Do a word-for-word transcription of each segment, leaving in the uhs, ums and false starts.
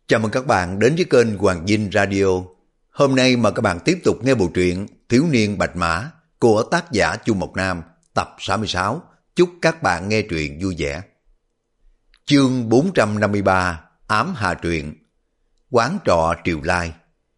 Chào mừng các bạn đến với kênh Hoàng Vinh Radio. Hôm nay mời các bạn tiếp tục nghe bộ truyện Thiếu niên Bạch Mã của tác giả Chu Mộc Nam, tập sáu mươi sáu. Chúc các bạn nghe truyện vui vẻ. Chương bốn trăm năm mươi ba, Ám Hà Truyện. Quán trọ Triều Lai.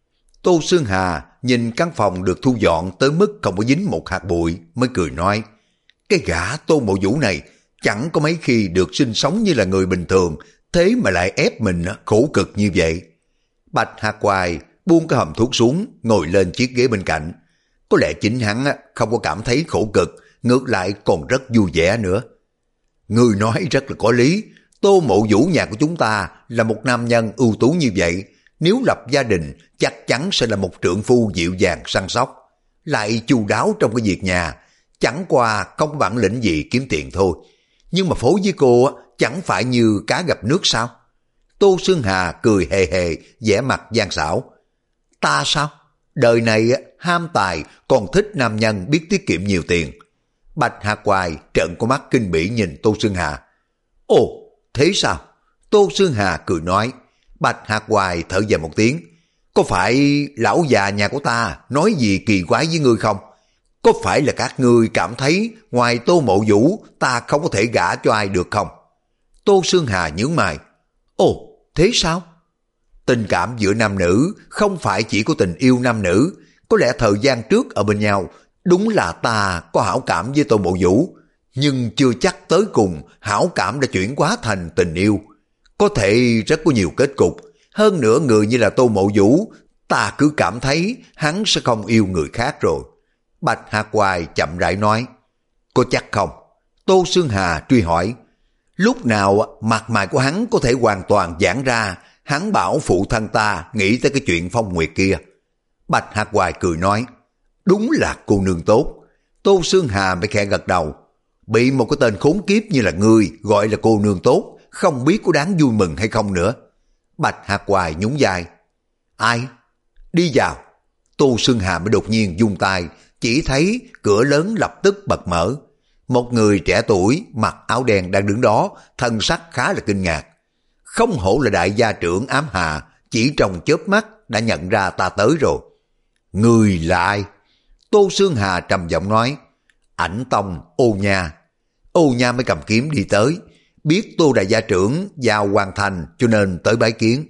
Tô Sương Hà nhìn căn phòng được thu dọn tới mức không có dính một hạt bụi mới cười nói: cái gã Tô Mộ Vũ này chẳng có mấy khi được sinh sống như là người bình thường, thế mà lại ép mình khổ cực như vậy. Bạch Hạc Hoài buông cái hòm thuốc xuống, ngồi lên chiếc ghế bên cạnh. Có lẽ chính hắn không có cảm thấy khổ cực, ngược lại còn rất vui vẻ nữa. Người nói rất là có lý. Tô Mộ Vũ nhà của chúng ta là một nam nhân ưu tú như vậy, nếu lập gia đình chắc chắn sẽ là một trượng phu dịu dàng săn sóc, lại chu đáo trong cái việc nhà, chẳng qua không có bản lĩnh gì kiếm tiền thôi. Nhưng mà phối với cô chẳng phải như cá gặp nước sao? Tô Sương Hà cười hề hề, vẻ mặt gian xảo. Ta sao? Đời này ham tài, còn thích nam nhân biết tiết kiệm nhiều tiền. Bạch Hạc Hoài trợn con mắt kinh bỉ nhìn Tô Sương Hà. Ồ, thế sao? Tô Sương Hà cười nói. Bạch Hạc Hoài thở dài một tiếng. Có phải lão già nhà của ta nói gì kỳ quái với ngươi không? Có phải là các ngươi cảm thấy ngoài Tô Mộ Vũ ta không có thể gả cho ai được không? Tô Sương Hà nhướng mày. Ồ, thế sao? Tình cảm giữa nam nữ không phải chỉ có tình yêu nam nữ. Có lẽ thời gian trước ở bên nhau, đúng là ta có hảo cảm với Tô Mộ Vũ, nhưng chưa chắc tới cùng hảo cảm đã chuyển hóa thành tình yêu. Có thể rất có nhiều kết cục. Hơn nữa người như là Tô Mộ Vũ, ta cứ cảm thấy hắn sẽ không yêu người khác rồi. Bạch Hạc Hoài chậm rãi nói. Có chắc không? Tô Sương Hà truy hỏi. Lúc nào mặt mày của hắn có thể hoàn toàn giãn ra, hắn bảo phụ thân ta nghĩ tới cái chuyện Phong Nguyệt kia. Bạch Hạc Hoài cười nói. Đúng là cô nương tốt. Tô Sương Hà mới khẽ gật đầu. Bị một cái tên khốn kiếp như là ngươi gọi là cô nương tốt, không biết có đáng vui mừng hay không nữa. Bạch Hạc Hoài nhún vai. Ai? Đi vào. Tô Sương Hà mới đột nhiên vung tay, chỉ thấy cửa lớn lập tức bật mở. Một người trẻ tuổi mặc áo đen đang đứng đó, thân sắc khá là kinh ngạc. Không hổ là đại gia trưởng Ám Hà, chỉ trong chớp mắt đã nhận ra ta tới rồi. Người là ai? Tô Sương Hà trầm giọng nói. Ảnh Tông Ô Nha. Ô Nha mới cầm kiếm đi tới, biết Tô đại gia trưởng vào hoàn thành cho nên tới bái kiến.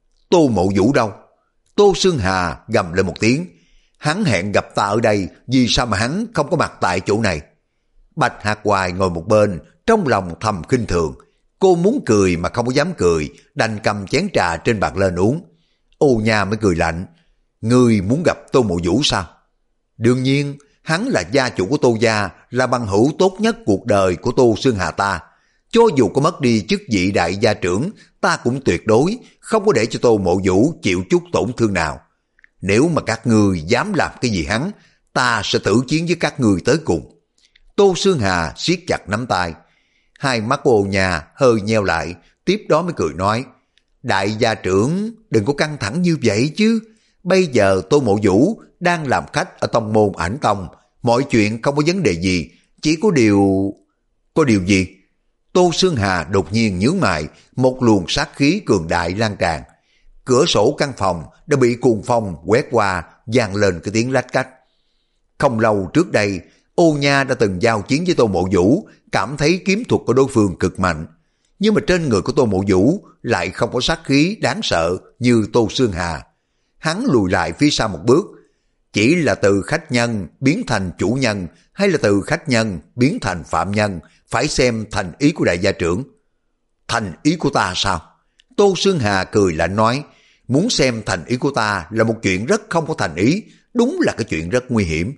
Tô Mộ Vũ đâu? Tô Sương Hà gầm lên một tiếng. Hắn hẹn gặp ta ở đây, vì sao mà hắn không có mặt tại chỗ này? Bạch Hạc Hoài ngồi một bên, trong lòng thầm khinh thường. Cô muốn cười mà không có dám cười, đành cầm chén trà trên bàn lên uống. Ô Nha mới cười lạnh. Ngươi muốn gặp Tô Mộ Vũ sao? Đương nhiên, hắn là gia chủ của Tô gia, là bằng hữu tốt nhất cuộc đời của Tô Sương Hà ta. Cho dù có mất đi chức vị đại gia trưởng, ta cũng tuyệt đối không có để cho Tô Mộ Vũ chịu chút tổn thương nào. Nếu mà các ngươi dám làm cái gì hắn, ta sẽ tử chiến với các ngươi tới cùng. Tô Sương Hà siết chặt nắm tay. Hai mắt Ô Nha hơi nheo lại, tiếp đó mới cười nói. Đại gia trưởng đừng có căng thẳng như vậy chứ. Bây giờ Tô Mộ Vũ đang làm khách ở tông môn Ảnh Tông, mọi chuyện không có vấn đề gì, chỉ có điều... Có điều gì? Tô Sương Hà đột nhiên nhướng mày, một luồng sát khí cường đại lan tràn. Cửa sổ căn phòng đã bị cuồng phong quét qua, vang lên cái tiếng lách cách. Không lâu trước đây, Ô Nha đã từng giao chiến với Tô Mộ Vũ, cảm thấy kiếm thuật của đối phương cực mạnh. Nhưng mà trên người của Tô Mộ Vũ lại không có sát khí đáng sợ như Tô Sương Hà. Hắn lùi lại phía sau một bước. Chỉ là từ khách nhân biến thành chủ nhân, hay là từ khách nhân biến thành phạm nhân, phải xem thành ý của đại gia trưởng. Thành ý của ta sao? Tô Sương Hà cười lạnh nói. Muốn xem thành ý của ta là một chuyện rất không có thành ý, đúng là cái chuyện rất nguy hiểm.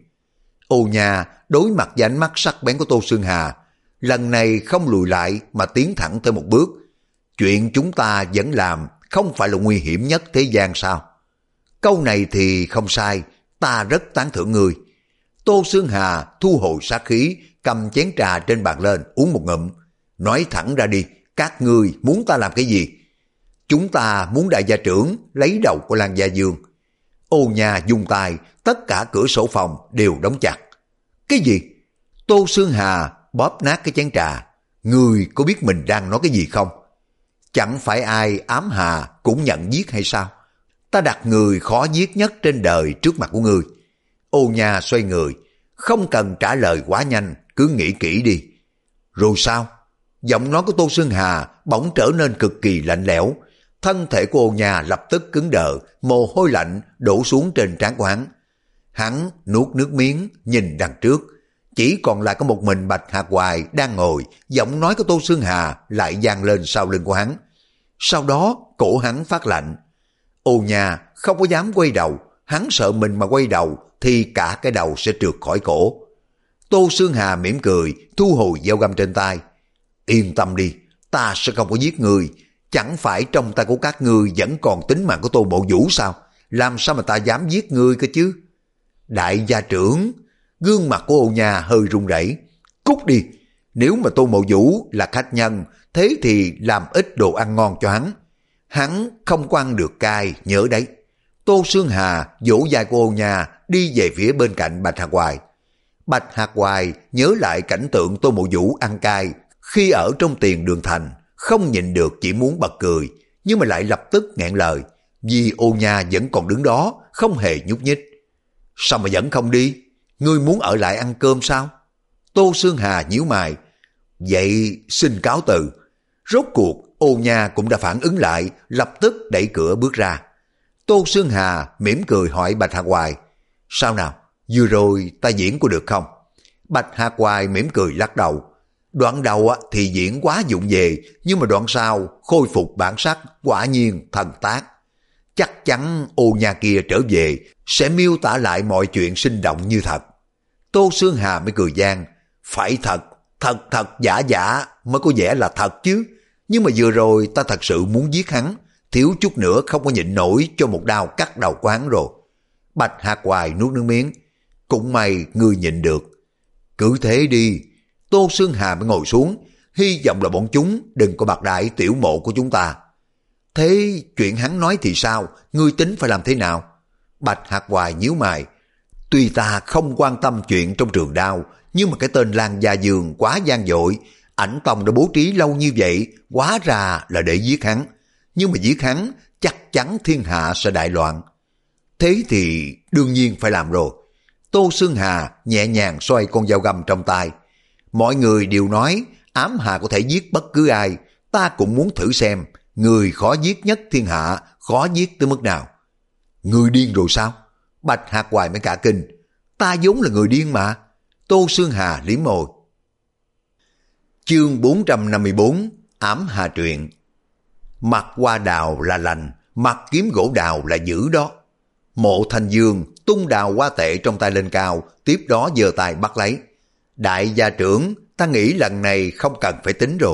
Ô Nha đối mặt với ánh mắt sắc bén của Tô Sương Hà, lần này không lùi lại mà tiến thẳng tới một bước. Chuyện chúng ta vẫn làm không phải là nguy hiểm nhất thế gian sao? Câu này thì không sai, ta rất tán thưởng người. Tô Sương Hà thu hồi sát khí, cầm chén trà trên bàn lên uống một ngụm. Nói thẳng ra đi, các ngươi muốn ta làm cái gì? Chúng ta muốn đại gia trưởng lấy đầu của Lan Gia Dương. Ô Nha dùng tay, tất cả cửa sổ phòng đều đóng chặt. Cái gì? Tô Sương Hà bóp nát cái chén trà. Ngươi có biết mình đang nói cái gì không? Chẳng phải ai ám hà cũng nhận giết hay sao? Ta đặt người khó giết nhất trên đời trước mặt của ngươi. Ô Nha xoay người, không cần trả lời quá nhanh, cứ nghĩ kỹ đi. Rồi sao? Giọng nói của Tô Xương Hà bỗng trở nên cực kỳ lạnh lẽo. Thân thể của Ô Nha lập tức cứng đờ, mồ hôi lạnh đổ xuống trên trán của hắn. Hắn nuốt nước miếng, nhìn đằng trước. Chỉ còn lại có một mình Bạch Hạc Hoài đang ngồi, giọng nói của Tô Xương Hà lại vang lên sau lưng của hắn. Sau đó cổ hắn phát lạnh. Ô Nha không có dám quay đầu, hắn sợ mình mà quay đầu thì cả cái đầu sẽ trượt khỏi cổ. Tô Xương Hà mỉm cười, thu hồi dao găm trên tay. Yên tâm đi, ta sẽ không có giết người. Chẳng phải trong tay của các ngươi vẫn còn tính mạng của Tô Mộ Vũ sao? Làm sao mà ta dám giết ngươi cơ chứ? Đại gia trưởng, gương mặt của Ô Nha hơi run rẩy. Cút đi, nếu mà Tô Mộ Vũ là khách nhân, thế thì làm ít đồ ăn ngon cho hắn. Hắn không có ăn được cay, nhớ đấy. Tô Xương Hà vỗ vai của Ô Nha đi về phía bên cạnh Bạch Hạc Hoài. Bạch Hạc Hoài nhớ lại cảnh tượng Tô Mộ Vũ ăn cay khi ở trong Tiền Đường Thành, không nhịn được chỉ muốn bật cười, nhưng mà lại lập tức nghẹn lời, vì Ô Nha vẫn còn đứng đó, không hề nhúc nhích. Sao mà vẫn không đi? Ngươi muốn ở lại ăn cơm sao? Tô Xương Hà nhíu mày. Vậy xin cáo từ. Rốt cuộc Ô Nha cũng đã phản ứng lại, lập tức đẩy cửa bước ra. Tô Xương Hà mỉm cười hỏi Bạch Hạc Hoài. Sao nào? Vừa rồi ta diễn có được không? Bạch Hạc Hoài mỉm cười lắc đầu. Đoạn đầu thì diễn quá vụng về, nhưng mà đoạn sau khôi phục bản sắc, quả nhiên thần tác. Chắc chắn Ô Nha kia trở về sẽ miêu tả lại mọi chuyện sinh động như thật. Tô Xương Hà mới cười gian. Phải thật, thật thật giả giả mới có vẻ là thật chứ. Nhưng mà vừa rồi ta thật sự muốn giết hắn, thiếu chút nữa không có nhịn nổi cho một đao cắt đầu của hắn rồi. Bạch Hạc Hoài nuốt nước miếng. Cũng may ngươi nhịn được. Cứ thế đi. Tô Xương Hà mới ngồi xuống, hy vọng là bọn chúng đừng có bạc đại tiểu mộ của chúng ta. Thế chuyện hắn nói thì sao? Ngươi tính phải làm thế nào? Bạch Hạc Hoài nhíu mày. Tuy ta không quan tâm chuyện trong trường đao, nhưng mà cái tên Lan Gia Dương quá gian dội. Ảnh Tông đã bố trí lâu như vậy, hóa ra là để giết hắn. Nhưng mà giết hắn, chắc chắn thiên hạ sẽ đại loạn. Thế thì đương nhiên phải làm rồi. Tô Xương Hà nhẹ nhàng xoay con dao găm trong tay. Mọi người đều nói ám hà có thể giết bất cứ ai. Ta cũng muốn thử xem người khó giết nhất thiên hạ khó giết tới mức nào. Người điên rồi sao? Bạch Hạc Hoài mới cả kinh. Ta vốn là người điên mà. Tô Xương Hà liếm môi. Chương bốn trăm năm mươi bốn. Ám hà truyện. Mặt hoa đào là lành, mặt kiếm gỗ đào là dữ đó. Mộ Thanh Dương tung đào hoa tệ trong tay lên cao, tiếp đó giơ tay bắt lấy. Đại gia trưởng, ta nghĩ lần này không cần phải tính rồi.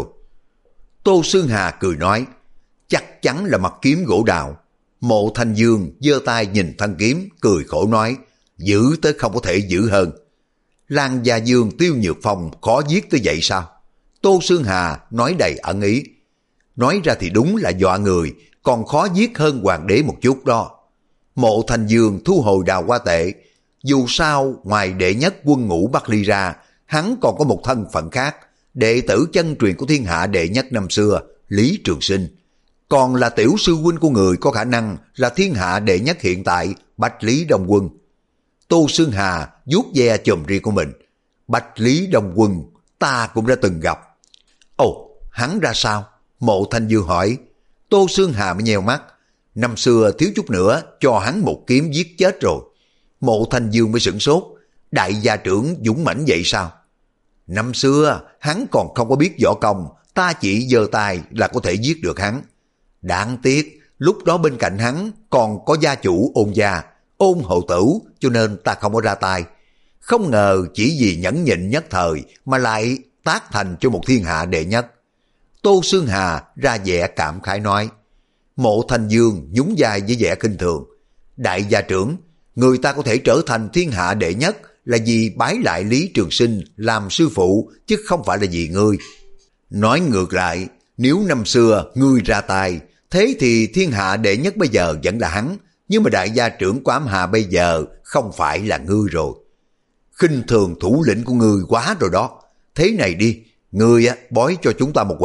Tô Xương Hà cười nói, chắc chắn là mặt kiếm gỗ đào. Mộ Thanh Dương giơ tay nhìn thanh kiếm, cười khổ nói, giữ tới không có thể giữ hơn. Lan Gia Dương Tiêu Nhược Phong khó giết tới vậy sao? Tô Xương Hà nói đầy ẩn ý. Nói ra thì đúng là dọa người, còn khó giết hơn hoàng đế một chút đó. Mộ Thanh Dương thu hồi đào hoa tệ. Dù sao, ngoài đệ nhất quân ngũ Bắc Ly ra, hắn còn có một thân phận khác, đệ tử chân truyền của thiên hạ đệ nhất năm xưa, Lý Trường Sinh. Còn là tiểu sư huynh của người có khả năng là thiên hạ đệ nhất hiện tại, Bạch Lý Đông Quân. Tô Xương Hà vuốt ve chùm ria của mình. Bạch Lý Đông Quân, ta cũng đã từng gặp. Ồ, hắn ra sao? Mộ Thanh Dương hỏi. Tô Xương Hà mới nheo mắt. Năm xưa thiếu chút nữa cho hắn một kiếm giết chết rồi. Mộ Thanh Dương mới sửng sốt. Đại gia trưởng dũng mãnh vậy sao? Năm xưa hắn còn không có biết võ công, ta chỉ giơ tay là có thể giết được hắn. Đáng tiếc lúc đó bên cạnh hắn còn có gia chủ Ôn gia, Ôn hậu tửu, cho nên ta không có ra tay. Không ngờ chỉ vì nhẫn nhịn nhất thời mà lại tác thành cho một thiên hạ đệ nhất. Tô Xương Hà ra vẻ cảm khái nói. Mộ Thanh Dương nhún vai với vẻ khinh thường. Đại gia trưởng, người ta có thể trở thành thiên hạ đệ nhất là vì bái lại Lý Trường Sinh làm sư phụ, chứ không phải là vì ngươi. Nói ngược lại, nếu năm xưa ngươi ra tay, thế thì thiên hạ đệ nhất bây giờ vẫn là hắn, nhưng mà đại gia trưởng của ám hà bây giờ không phải là ngươi rồi. Khinh thường thủ lĩnh của ngươi quá rồi đó. Thế này đi, ngươi bói cho chúng ta một quẻ,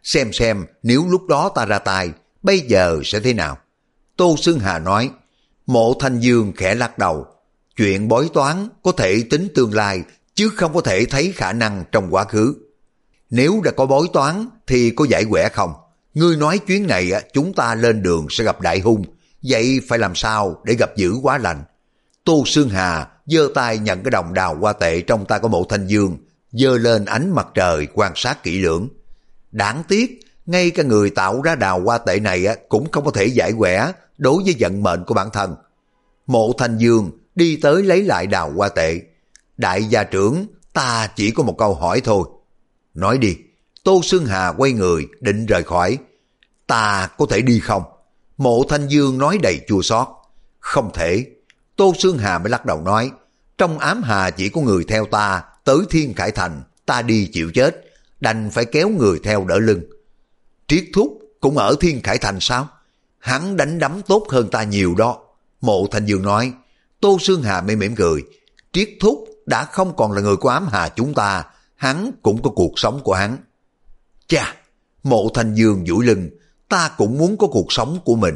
xem xem nếu lúc đó ta ra tay, bây giờ sẽ thế nào. Tô Xương Hà nói. Mộ Thanh Dương khẽ lắc đầu. Chuyện bói toán có thể tính tương lai, chứ không có thể thấy khả năng trong quá khứ. Nếu đã có bói toán thì có giải quẻ không? Ngươi nói chuyến này chúng ta lên đường sẽ gặp đại hung, vậy phải làm sao để gặp dữ quá lành? Tô Xương Hà giơ tay nhận cái đồng đào hoa tệ trong tay của Mộ Thanh Dương, giơ lên ánh mặt trời quan sát kỹ lưỡng. Đáng tiếc, ngay cả người tạo ra đào hoa tệ này cũng không có thể giải quẻ đối với vận mệnh của bản thân. Mộ Thanh Dương đi tới lấy lại đào hoa tệ. Đại gia trưởng, ta chỉ có một câu hỏi thôi. Nói đi. Tô Xương Hà quay người định rời khỏi. Ta có thể đi không? Mộ Thanh Dương nói đầy chua xót. Không thể. Tô Xương Hà mới lắc đầu nói. Trong ám hà chỉ có người theo ta tới Thiên Khải Thành, ta đi chịu chết, đành phải kéo người theo đỡ lưng. Triết Thúc cũng ở Thiên Khải Thành sao? Hắn đánh đấm tốt hơn ta nhiều đó. Mộ Thanh Dương nói. Tô Xương Hà mới mỉm cười. Triết Thúc đã không còn là người của ám hà chúng ta, hắn cũng có cuộc sống của hắn. Chà, Mộ Thanh Dương duỗi lưng, ta cũng muốn có cuộc sống của mình.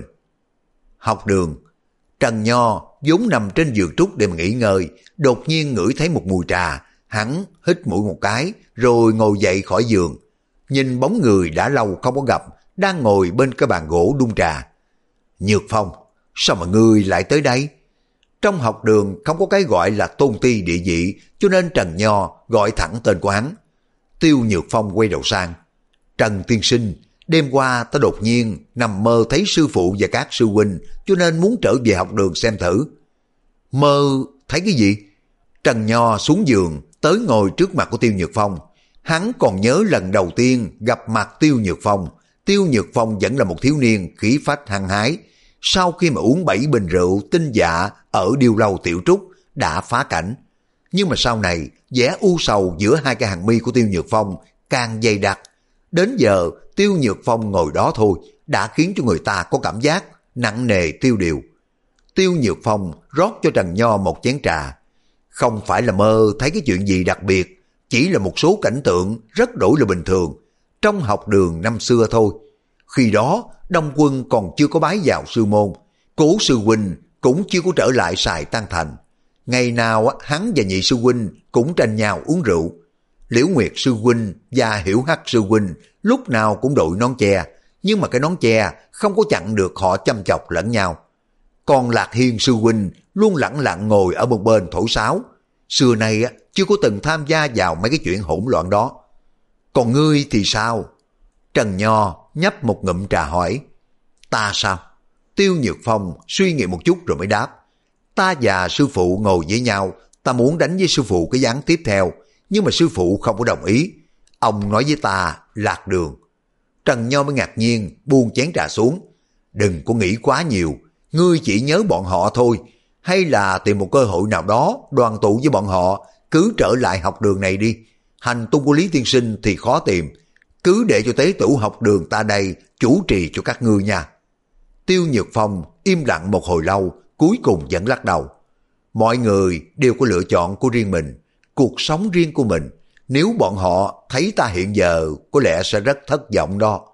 Học đường, Trần Nho vốn nằm trên giường trúc để mà nghỉ ngơi, đột nhiên ngửi thấy một mùi trà, hắn hít mũi một cái, rồi ngồi dậy khỏi giường. Nhìn bóng người đã lâu không có gặp, đang ngồi bên cái bàn gỗ đun trà. Nhược Phong, sao mà ngươi lại tới đây? Trong học đường không có cái gọi là tôn ti địa vị, cho nên Trần Nho gọi thẳng tên của hắn. Tiêu Nhược Phong quay đầu sang. Trần tiên sinh, đêm qua ta đột nhiên nằm mơ thấy sư phụ và các sư huynh, cho nên muốn trở về học đường xem thử. Mơ thấy cái gì? Trần Nho xuống giường, tới ngồi trước mặt của Tiêu Nhược Phong. Hắn còn nhớ lần đầu tiên gặp mặt Tiêu Nhược Phong. Tiêu Nhược Phong vẫn là một thiếu niên khí phách hăng hái. Sau khi mà uống bảy bình rượu tinh dạ ở Điêu Lâu Tiểu Trúc đã phá cảnh. Nhưng mà sau này vẻ u sầu giữa hai cái hàng mi của Tiêu Nhược Phong càng dày đặc. Đến giờ Tiêu Nhược Phong ngồi đó thôi đã khiến cho người ta có cảm giác nặng nề tiêu điều. Tiêu Nhược Phong rót cho Trần Nho một chén trà. Không phải là mơ thấy cái chuyện gì đặc biệt, chỉ là một số cảnh tượng rất đổi là bình thường trong học đường năm xưa thôi. Khi đó Đông Quân còn chưa có bái vào sư môn, Cố sư huynh cũng chưa có trở lại Sài Tăng Thành. Ngày nào hắn và nhị sư huynh cũng tranh nhau uống rượu. Liễu Nguyệt sư huynh và Hiểu Hắc sư huynh lúc nào cũng đội nón che, nhưng mà cái nón che không có chặn được họ chăm chọc lẫn nhau. Còn Lạc Hiên sư huynh luôn lẳng lặng ngồi ở một bên thổi sáo. Xưa nay chưa có từng tham gia vào mấy cái chuyện hỗn loạn đó. Còn ngươi thì sao? Trần Nho nhấp một ngụm trà hỏi. Ta sao? Tiêu Nhược Phong suy nghĩ một chút rồi mới đáp. Ta và sư phụ ngồi với nhau, ta muốn đánh với sư phụ cái ván tiếp theo, nhưng mà sư phụ không có đồng ý. Ông nói với ta lạc đường. Trần Nho mới ngạc nhiên buông chén trà xuống. Đừng có nghĩ quá nhiều, ngươi chỉ nhớ bọn họ thôi, hay là tìm một cơ hội nào đó đoàn tụ với bọn họ, cứ trở lại học đường này đi. Hành tung của Lý tiên sinh thì khó tìm, cứ để cho tế tử học đường ta đây chủ trì cho các ngươi nha. Tiêu Nhược Phong im lặng một hồi lâu, cuối cùng vẫn lắc đầu. Mọi người đều có lựa chọn của riêng mình, cuộc sống riêng của mình. Nếu bọn họ thấy ta hiện giờ có lẽ sẽ rất thất vọng đó.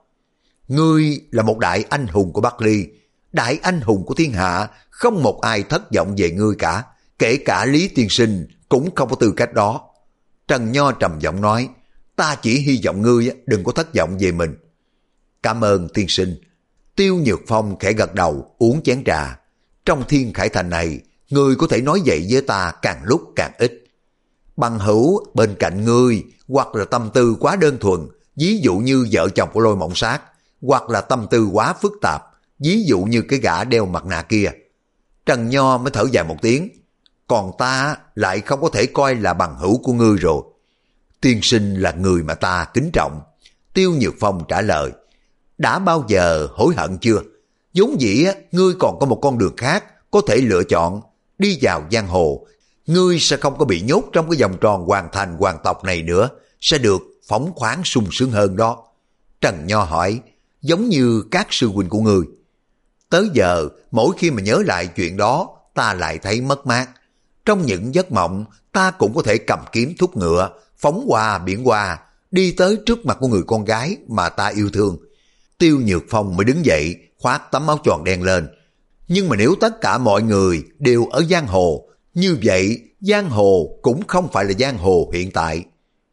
Ngươi là một đại anh hùng của Bắc Ly, đại anh hùng của thiên hạ, không một ai thất vọng về ngươi cả, kể cả Lý tiên sinh cũng không có tư cách đó. Trần Nho trầm giọng nói, ta chỉ hy vọng ngươi đừng có thất vọng về mình. Cảm ơn tiên sinh. Tiêu Nhược Phong khẽ gật đầu uống chén trà. Trong Thiên Khải Thành này, ngươi có thể nói vậy với ta càng lúc càng ít. Bằng hữu bên cạnh ngươi hoặc là tâm tư quá đơn thuần, ví dụ như vợ chồng của Lôi Mộng Sát, hoặc là tâm tư quá phức tạp, ví dụ như cái gã đeo mặt nạ kia. Trần Nho mới thở dài một tiếng. Còn ta lại không có thể coi là bằng hữu của ngươi rồi. Tiên sinh là người mà ta kính trọng. Tiêu Nhược Phong trả lời. Đã bao giờ hối hận chưa? Vốn dĩ ngươi còn có một con đường khác có thể lựa chọn. Đi vào giang hồ, ngươi sẽ không có bị nhốt trong cái vòng tròn hoàng thành hoàng tộc này nữa, sẽ được phóng khoáng sung sướng hơn đó. Trần Nho hỏi, giống như các sư huynh của ngươi. Tới giờ, mỗi khi mà nhớ lại chuyện đó, ta lại thấy mất mát. Trong những giấc mộng, ta cũng có thể cầm kiếm thúc ngựa, phóng qua biển hoa, đi tới trước mặt của người con gái mà ta yêu thương. Tiêu Nhược Phong mới đứng dậy, khoác tấm áo choàng đen lên. Nhưng mà nếu tất cả mọi người đều ở giang hồ, như vậy giang hồ cũng không phải là giang hồ hiện tại.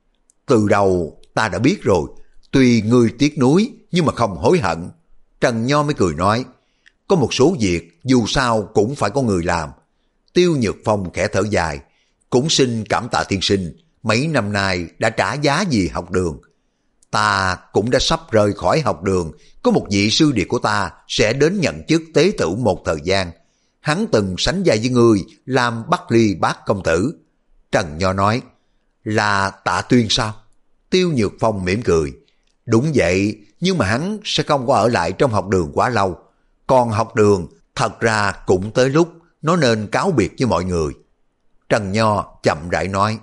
Từ đầu ta đã biết rồi, tuy ngươi tiếc nuối nhưng mà không hối hận. Trần Nho mới cười nói, có một số việc dù sao cũng phải có người làm. Tiêu Nhược Phong khẽ thở dài, cũng xin cảm tạ tiên sinh, mấy năm nay đã trả giá vì học đường. Ta cũng đã sắp rời khỏi học đường, có một vị sư điệt của ta sẽ đến nhận chức tế tử một thời gian. Hắn từng sánh vai với ngươi làm Bắc Ly bác công tử. Trần Nho nói, là Tạ Tuyên sao? Tiêu Nhược Phong mỉm cười, đúng vậy, nhưng mà hắn sẽ không có ở lại trong học đường quá lâu. Còn học đường thật ra cũng tới lúc nó nên cáo biệt với mọi người. Trần Nho chậm rãi nói.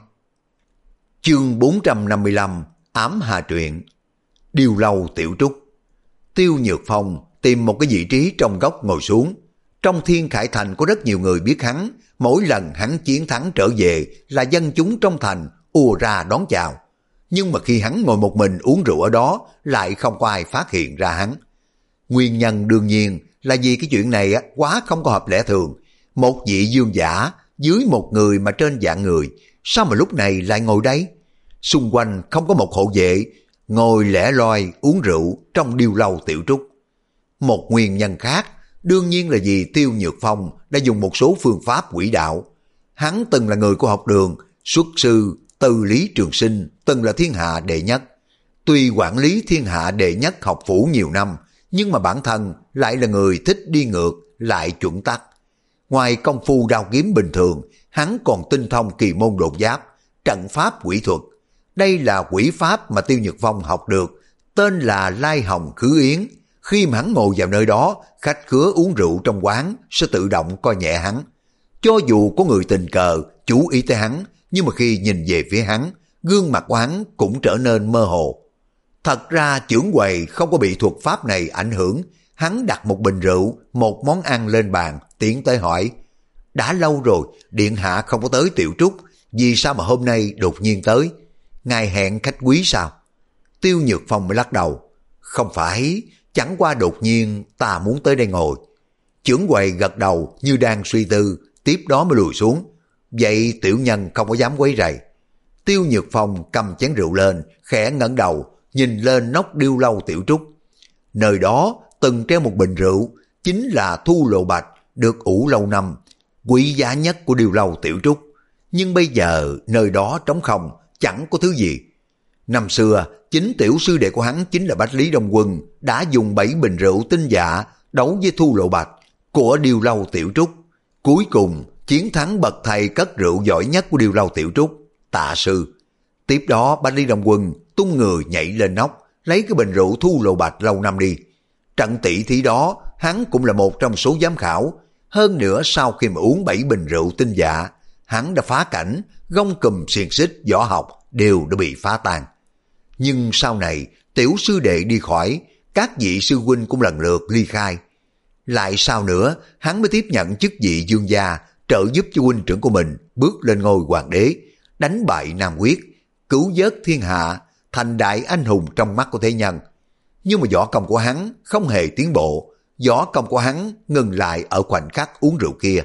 Chương bốn trăm năm mươi lăm, Ám Hà Truyện. Điêu lâu tiểu trúc. Tiêu Nhược Phong tìm một cái vị trí trong góc ngồi xuống. Trong Thiên Khải Thành có rất nhiều người biết hắn, mỗi lần hắn chiến thắng trở về là dân chúng trong thành ùa ra đón chào. Nhưng mà khi hắn ngồi một mình uống rượu ở đó, lại không có ai phát hiện ra hắn. Nguyên nhân đương nhiên là vì cái chuyện này quá không có hợp lẽ thường. Một vị dương giả dưới một người mà trên vạn người, sao mà lúc này lại ngồi đấy? Xung quanh không có một hộ vệ, ngồi lẻ loi uống rượu trong điêu lâu tiểu trúc. Một nguyên nhân khác đương nhiên là vì Tiêu Nhược Phong đã dùng một số phương pháp quỷ đạo. Hắn từng là người của học đường, xuất sư từ Lý Trường Sinh, từng là thiên hạ đệ nhất. Tuy quản lý thiên hạ đệ nhất học phủ nhiều năm, nhưng mà bản thân lại là người thích đi ngược lại chuẩn tắc. Ngoài công phu đao kiếm bình thường, hắn còn tinh thông kỳ môn đột giáp, trận pháp quỷ thuật. Đây là quỷ pháp mà Tiêu Nhược Phong học được, tên là Lai Hồng Khứ Yến. Khi mà hắn ngồi vào nơi đó, khách khứa uống rượu trong quán sẽ tự động coi nhẹ hắn. Cho dù có người tình cờ chú ý tới hắn, nhưng mà khi nhìn về phía hắn, gương mặt của hắn cũng trở nên mơ hồ. Thật ra chưởng quầy không có bị thuật pháp này ảnh hưởng. Hắn đặt một bình rượu, một món ăn lên bàn, tiến tới hỏi, đã lâu rồi điện hạ không có tới tiểu trúc, vì sao mà hôm nay đột nhiên tới? Ngài hẹn khách quý sao? Tiêu Nhược Phong mới lắc đầu, không phải, chẳng qua đột nhiên ta muốn tới đây ngồi. Chưởng quầy gật đầu như đang suy tư, tiếp đó mới lùi xuống. Vậy tiểu nhân không có dám quấy rầy. Tiêu Nhược Phong cầm chén rượu lên, khẽ ngẩng đầu, nhìn lên nóc điêu lâu tiểu trúc. Nơi đó từng treo một bình rượu, chính là Thu Lộ Bạch, được ủ lâu năm, quý giá nhất của điêu lâu tiểu trúc. Nhưng bây giờ nơi đó trống không, chẳng có thứ gì. Năm xưa, chính tiểu sư đệ của hắn chính là Bách Lý Đông Quân, đã dùng bảy bình rượu tinh dạ đấu với Thu Lộ Bạch của điêu lâu tiểu trúc. Cuối cùng, chiến thắng bậc thầy cất rượu giỏi nhất của điêu lâu tiểu trúc, Tạ Sư. Tiếp đó Bách Lý Đông Quân tung người nhảy lên nóc, lấy cái bình rượu Thu Lộ Bạch lâu năm đi. Trận tỷ thí đó, hắn cũng là một trong số giám khảo. Hơn nữa sau khi mà uống bảy bình rượu tinh dạ, hắn đã phá cảnh, gông cùm xiềng xích, võ học đều đã bị phá tan. Nhưng sau này, tiểu sư đệ đi khỏi, các vị sư huynh cũng lần lượt ly khai. Lại sau nữa, hắn mới tiếp nhận chức vị dương gia, trợ giúp cho huynh trưởng của mình bước lên ngôi hoàng đế, đánh bại Nam Quyết, cứu vớt thiên hạ, thành đại anh hùng trong mắt của thế nhân. Nhưng mà võ công của hắn không hề tiến bộ, võ công của hắn ngừng lại ở khoảnh khắc uống rượu kia.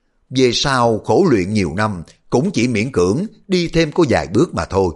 Về sau khổ luyện nhiều năm cũng chỉ miễn cưỡng đi thêm có vài bước mà thôi.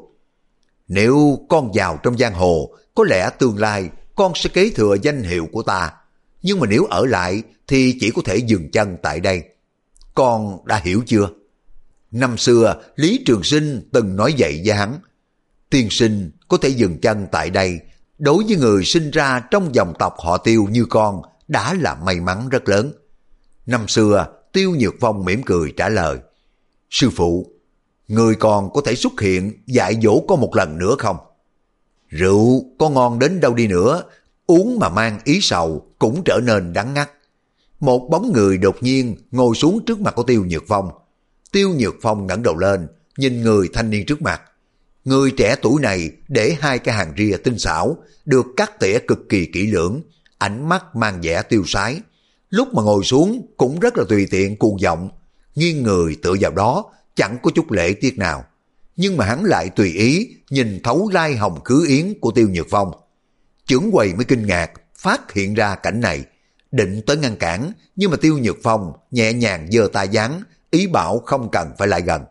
Nếu con vào trong giang hồ, có lẽ tương lai con sẽ kế thừa danh hiệu của ta. Nhưng mà nếu ở lại thì chỉ có thể dừng chân tại đây. Con đã hiểu chưa? Năm xưa Lý Trường Sinh từng nói vậy với hắn. Tiên sinh có thể dừng chân tại đây, đối với người sinh ra trong dòng tộc họ Tiêu như con đã là may mắn rất lớn. Năm xưa Tiêu Nhược Phong mỉm cười trả lời, sư phụ, người còn có thể xuất hiện dạy dỗ con một lần nữa không? Rượu có ngon đến đâu đi nữa, uống mà mang ý sầu cũng trở nên đắng ngắt. Một bóng người đột nhiên ngồi xuống trước mặt của Tiêu Nhược Phong. Tiêu Nhược Phong ngẩng đầu lên, nhìn người thanh niên trước mặt. Người trẻ tuổi này để hai cái hàng ria tinh xảo, được cắt tỉa cực kỳ kỹ lưỡng, ánh mắt mang vẻ tiêu sái. Lúc mà ngồi xuống cũng rất là tùy tiện cuồng vọng, nghiêng người tựa vào đó, chẳng có chút lễ tiết nào. nhưng mà hắn lại tùy ý nhìn thấu lai hồng khứ yến của Tiêu Nhược Phong. Chưởng quầy mới kinh ngạc phát hiện ra cảnh này, định tới ngăn cản, nhưng mà Tiêu Nhược Phong nhẹ nhàng giơ tay giáng, ý bảo không cần phải lại gần.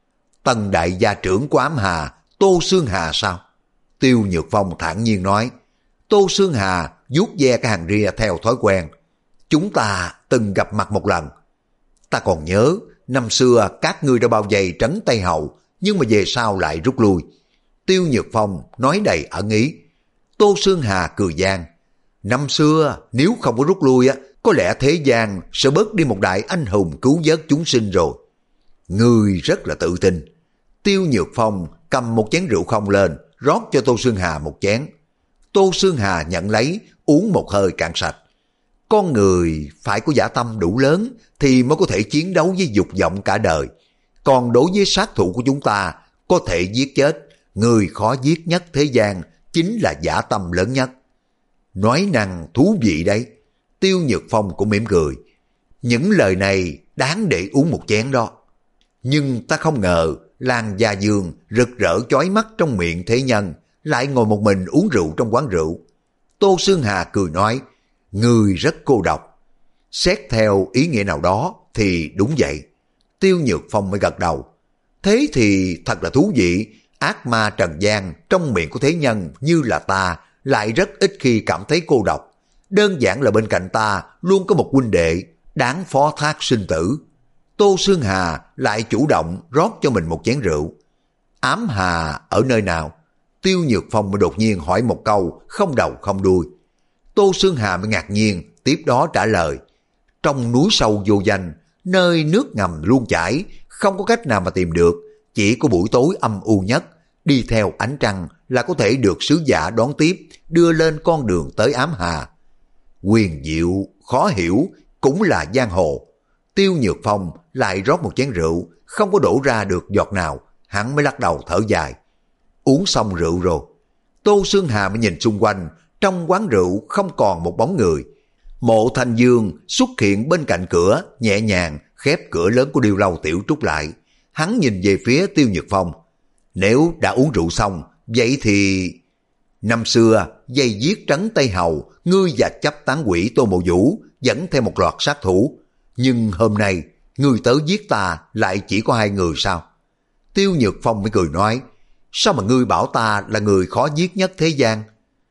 Tần đại gia trưởng của Ám Hà, Tô Xương Hà sao? Tiêu Nhược Phong thản nhiên nói. Tô Xương Hà vuốt ve cái hàng ria theo thói quen. Chúng ta từng gặp mặt một lần. Ta còn nhớ, năm xưa các ngươi đã bao vây trấn Tây Hầu, nhưng mà về sau lại rút lui. Tiêu Nhược Phong nói đầy ẩn ý. Tô Xương Hà cười gian. Năm xưa nếu không có rút lui á, có lẽ thế gian sẽ bớt đi một đại anh hùng cứu vớt chúng sinh rồi. Ngươi rất là tự tin. Tiêu Nhược Phong cầm một chén rượu không lên, rót cho Tô Xương Hà một chén. Tô Xương Hà nhận lấy, uống một hơi cạn sạch. Con người phải có dã tâm đủ lớn thì mới có thể chiến đấu với dục vọng cả đời. Còn đối với sát thủ của chúng ta, có thể giết chết, người khó giết nhất thế gian chính là dã tâm lớn nhất. Nói năng thú vị đấy. Tiêu Nhược Phong cũng mỉm cười. Những lời này đáng để uống một chén đó. Nhưng ta không ngờ Lan Gia Dương rực rỡ chói mắt trong miệng thế nhân, lại ngồi một mình uống rượu trong quán rượu. Tô Xương Hà cười nói, người rất cô độc. Xét theo ý nghĩa nào đó thì đúng vậy. Tiêu Nhược Phong mới gật đầu. Thế thì thật là thú vị, ác ma trần gian trong miệng của thế nhân như là ta lại rất ít khi cảm thấy cô độc. Đơn giản là bên cạnh ta luôn có một huynh đệ đáng phó thác sinh tử. Tô Xương Hà lại chủ động rót cho mình một chén rượu. Ám Hà ở nơi nào? Tiêu Nhược Phong mới đột nhiên hỏi một câu không đầu không đuôi. Tô Xương Hà mới ngạc nhiên tiếp đó trả lời. Trong núi sâu vô danh, nơi nước ngầm luôn chảy, không có cách nào mà tìm được, chỉ có buổi tối âm u nhất, đi theo ánh trăng là có thể được sứ giả đón tiếp, đưa lên con đường tới Ám Hà. Huyền diệu, khó hiểu, cũng là giang hồ. Tiêu Nhược Phong lại rót một chén rượu, không có đổ ra được giọt nào, hắn mới lắc đầu thở dài. Uống xong rượu rồi. Tô Xương Hà mới nhìn xung quanh, trong quán rượu không còn một bóng người. Mộ Thanh Dương xuất hiện bên cạnh cửa, nhẹ nhàng khép cửa lớn của điêu lâu Tiểu Trúc lại. Hắn nhìn về phía Tiêu Nhược Phong. Nếu đã uống rượu xong, vậy thì... Năm xưa, dây giết trấn Tây Hầu, ngươi và chấp tán quỷ Tô Mộ Vũ dẫn theo một loạt sát thủ. Nhưng hôm nay, ngươi tới giết ta lại chỉ có hai người sao? Tiêu Nhược Phong mới cười nói, sao mà ngươi bảo ta là người khó giết nhất thế gian?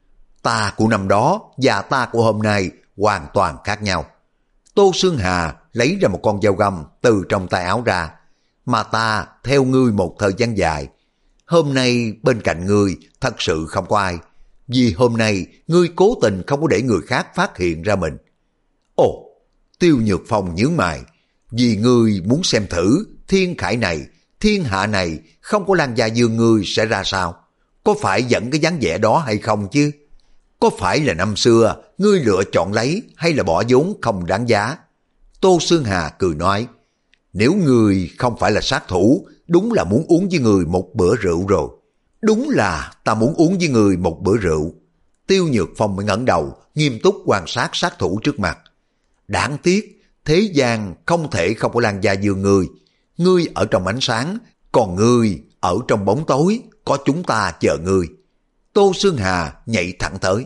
Ta của năm đó và ta của hôm nay hoàn toàn khác nhau. Tô Xương Hà lấy ra một con dao găm từ trong tay áo ra. Mà ta theo ngươi một thời gian dài. Hôm nay bên cạnh ngươi thật sự không có ai. Vì hôm nay ngươi cố tình không có để người khác phát hiện ra mình. Ồ, Tiêu Nhược Phong nhướng mày. Vì ngươi muốn xem thử thiên khải này, thiên hạ này không có Lan Gia Dương ngươi sẽ ra sao? Có phải dẫn cái dáng vẻ đó hay không chứ? Có phải là năm xưa ngươi lựa chọn lấy hay là bỏ vốn không đáng giá? Tô Xương Hà cười nói, nếu ngươi không phải là sát thủ, đúng là muốn uống với người một bữa rượu rồi. Đúng là ta muốn uống với người một bữa rượu. Tiêu Nhược Phong mới ngẩng đầu, nghiêm túc quan sát sát thủ trước mặt. Đáng tiếc, thế gian không thể không có Lan Gia Dương ngươi. Ngươi ở trong ánh sáng, còn ngươi ở trong bóng tối, có chúng ta chờ ngươi. Tô Xương Hà nhảy thẳng tới.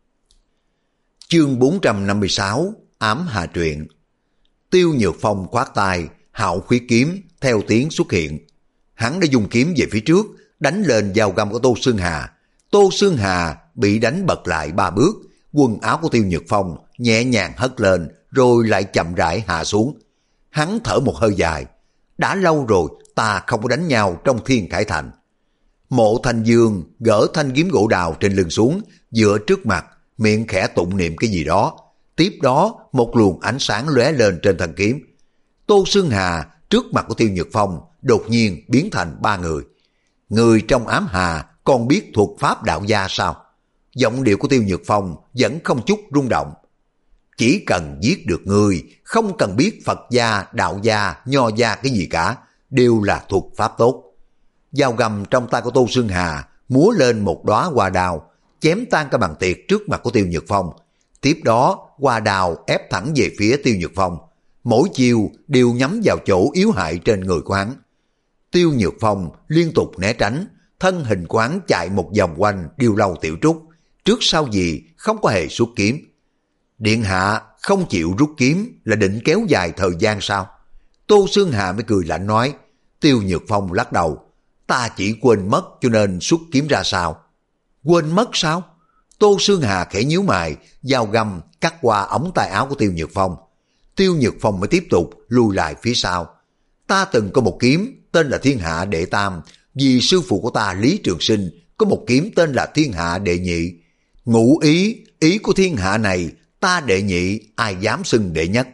Chương bốn trăm năm mươi sáu, Ám Hà truyện. Tiêu Nhược Phong khoát tay, hạo khuyết kiếm theo tiếng xuất hiện. Hắn đã dùng kiếm về phía trước, đánh lên dao găm của Tô Xương Hà. Tô Xương Hà bị đánh bật lại ba bước, quần áo của Tiêu Nhược Phong nhẹ nhàng hất lên rồi lại chậm rãi hạ xuống. Hắn thở một hơi dài. Đã lâu rồi ta không có đánh nhau trong Thiên Khải Thành. Mộ Thanh Dương gỡ thanh kiếm gỗ đào trên lưng xuống, dựa trước mặt, miệng khẽ tụng niệm cái gì đó. Tiếp đó một luồng ánh sáng lóe lên trên thanh kiếm. Tô Xương Hà trước mặt của Tiêu Nhược Phong đột nhiên biến thành ba người. Người trong Ám Hà còn biết thuật pháp đạo gia sao? Giọng điệu của Tiêu Nhược Phong vẫn không chút rung động. Chỉ cần giết được người, không cần biết Phật gia, đạo gia, nho gia cái gì cả, đều là thuật pháp tốt. Dao găm trong tay của Tô Xương Hà múa lên một đóa hoa đào, chém tan cái bàn tiệc trước mặt của Tiêu Nhược Phong. Tiếp đó hoa đào ép thẳng về phía Tiêu Nhược Phong, mỗi chiều đều nhắm vào chỗ yếu hại trên người của hắn. Tiêu Nhược Phong liên tục né tránh, thân hình quán chạy một vòng quanh Điêu Lâu Tiểu Trúc, trước sau gì không có hề xuất kiếm. Điện hạ không chịu rút kiếm là định kéo dài thời gian sao? Tô Xương Hà mới cười lạnh nói. Tiêu Nhược Phong lắc đầu. Ta chỉ quên mất cho nên xuất kiếm ra sao? Quên mất sao? Tô Xương Hà khẽ nhíu mày, dao găm cắt qua ống tay áo của Tiêu Nhược Phong. Tiêu Nhược Phong mới tiếp tục lùi lại phía sau. Ta từng có một kiếm tên là Thiên Hạ Đệ Tam, vì sư phụ của ta Lý Trường Sinh có một kiếm tên là Thiên Hạ Đệ Nhị. Ngụ ý, ý của thiên hạ này, ta đệ nhị, ai dám xưng đệ nhất.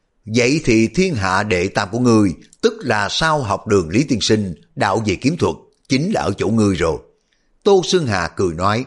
Vậy thì Thiên Hạ Đệ Tam của ngươi, tức là sau học đường Lý Tiên Sinh, đạo về kiếm thuật, chính là ở chỗ ngươi rồi. Tô Xương Hà cười nói,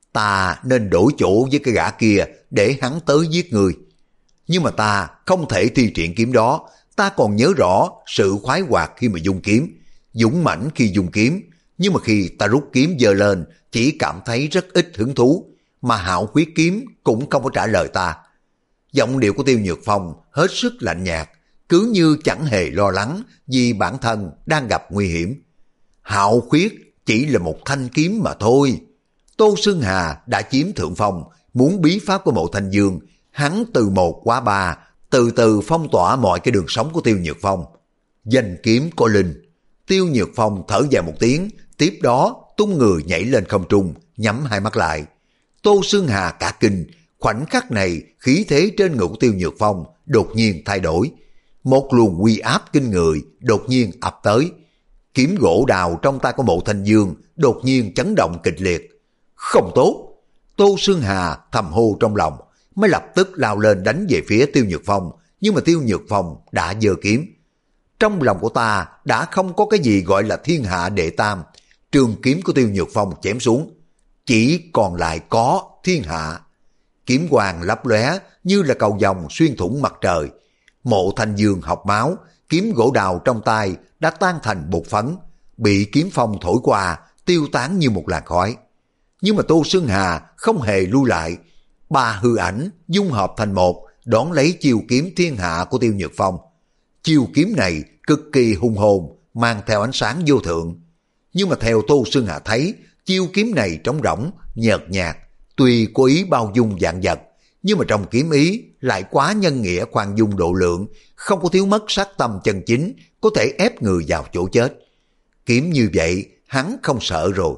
ta nên đổi chỗ với cái gã kia để hắn tới giết ngươi. Nhưng mà ta không thể thi triển kiếm đó, ta còn nhớ rõ sự khoái hoạt khi mà dung kiếm, dũng mãnh khi dung kiếm, nhưng mà khi ta rút kiếm giơ lên, chỉ cảm thấy rất ít hứng thú, mà Hạo Khuyết kiếm cũng không có trả lời ta. Giọng điệu của Tiêu Nhược Phong hết sức lạnh nhạt, cứ như chẳng hề lo lắng vì bản thân đang gặp nguy hiểm. Hạo Khuyết chỉ là một thanh kiếm mà thôi. Tô Xương Hà đã chiếm thượng phong, muốn bí pháp của Mộ Thanh Dương, hắn từ một qua ba, từ từ phong tỏa mọi cái đường sống của Tiêu Nhược Phong. Danh kiếm có linh. Tiêu Nhược Phong thở dài một tiếng, tiếp đó tung người nhảy lên không trung, nhắm hai mắt lại. Tô Xương Hà cả kinh, khoảnh khắc này khí thế trên người của Tiêu Nhược Phong đột nhiên thay đổi. Một luồng uy áp kinh người đột nhiên ập tới. Kiếm gỗ đào trong tay của Mộ Thanh Dương đột nhiên chấn động kịch liệt. Không tốt! Tô Xương Hà thầm hô trong lòng, mới lập tức lao lên đánh về phía Tiêu Nhược Phong, nhưng mà Tiêu Nhược Phong đã giơ kiếm. Trong lòng của ta đã không có cái gì gọi là Thiên Hạ Đệ Tam. Trường kiếm của Tiêu Nhược Phong chém xuống, chỉ còn lại có thiên hạ. Kiếm quang lấp lóe như là cầu vồng xuyên thủng mặt trời. Mộ Thanh Dương học máu, kiếm gỗ đào trong tay đã tan thành bột phấn, bị kiếm phong thổi qua, tiêu tán như một làn khói. Nhưng mà Tô Xương Hà không hề lui lại, ba hư ảnh dung hợp thành một, đón lấy chiêu kiếm thiên hạ của Tiêu Nhược Phong. Chiêu kiếm này cực kỳ hung hồn, mang theo ánh sáng vô thượng. Nhưng mà theo Tô Xương Hà thấy, chiêu kiếm này trống rỗng, nhợt nhạt, tuy có ý bao dung vạn vật, nhưng mà trong kiếm ý lại quá nhân nghĩa khoan dung độ lượng, không có thiếu mất sát tâm chân chính, có thể ép người vào chỗ chết. Kiếm như vậy, hắn không sợ rồi.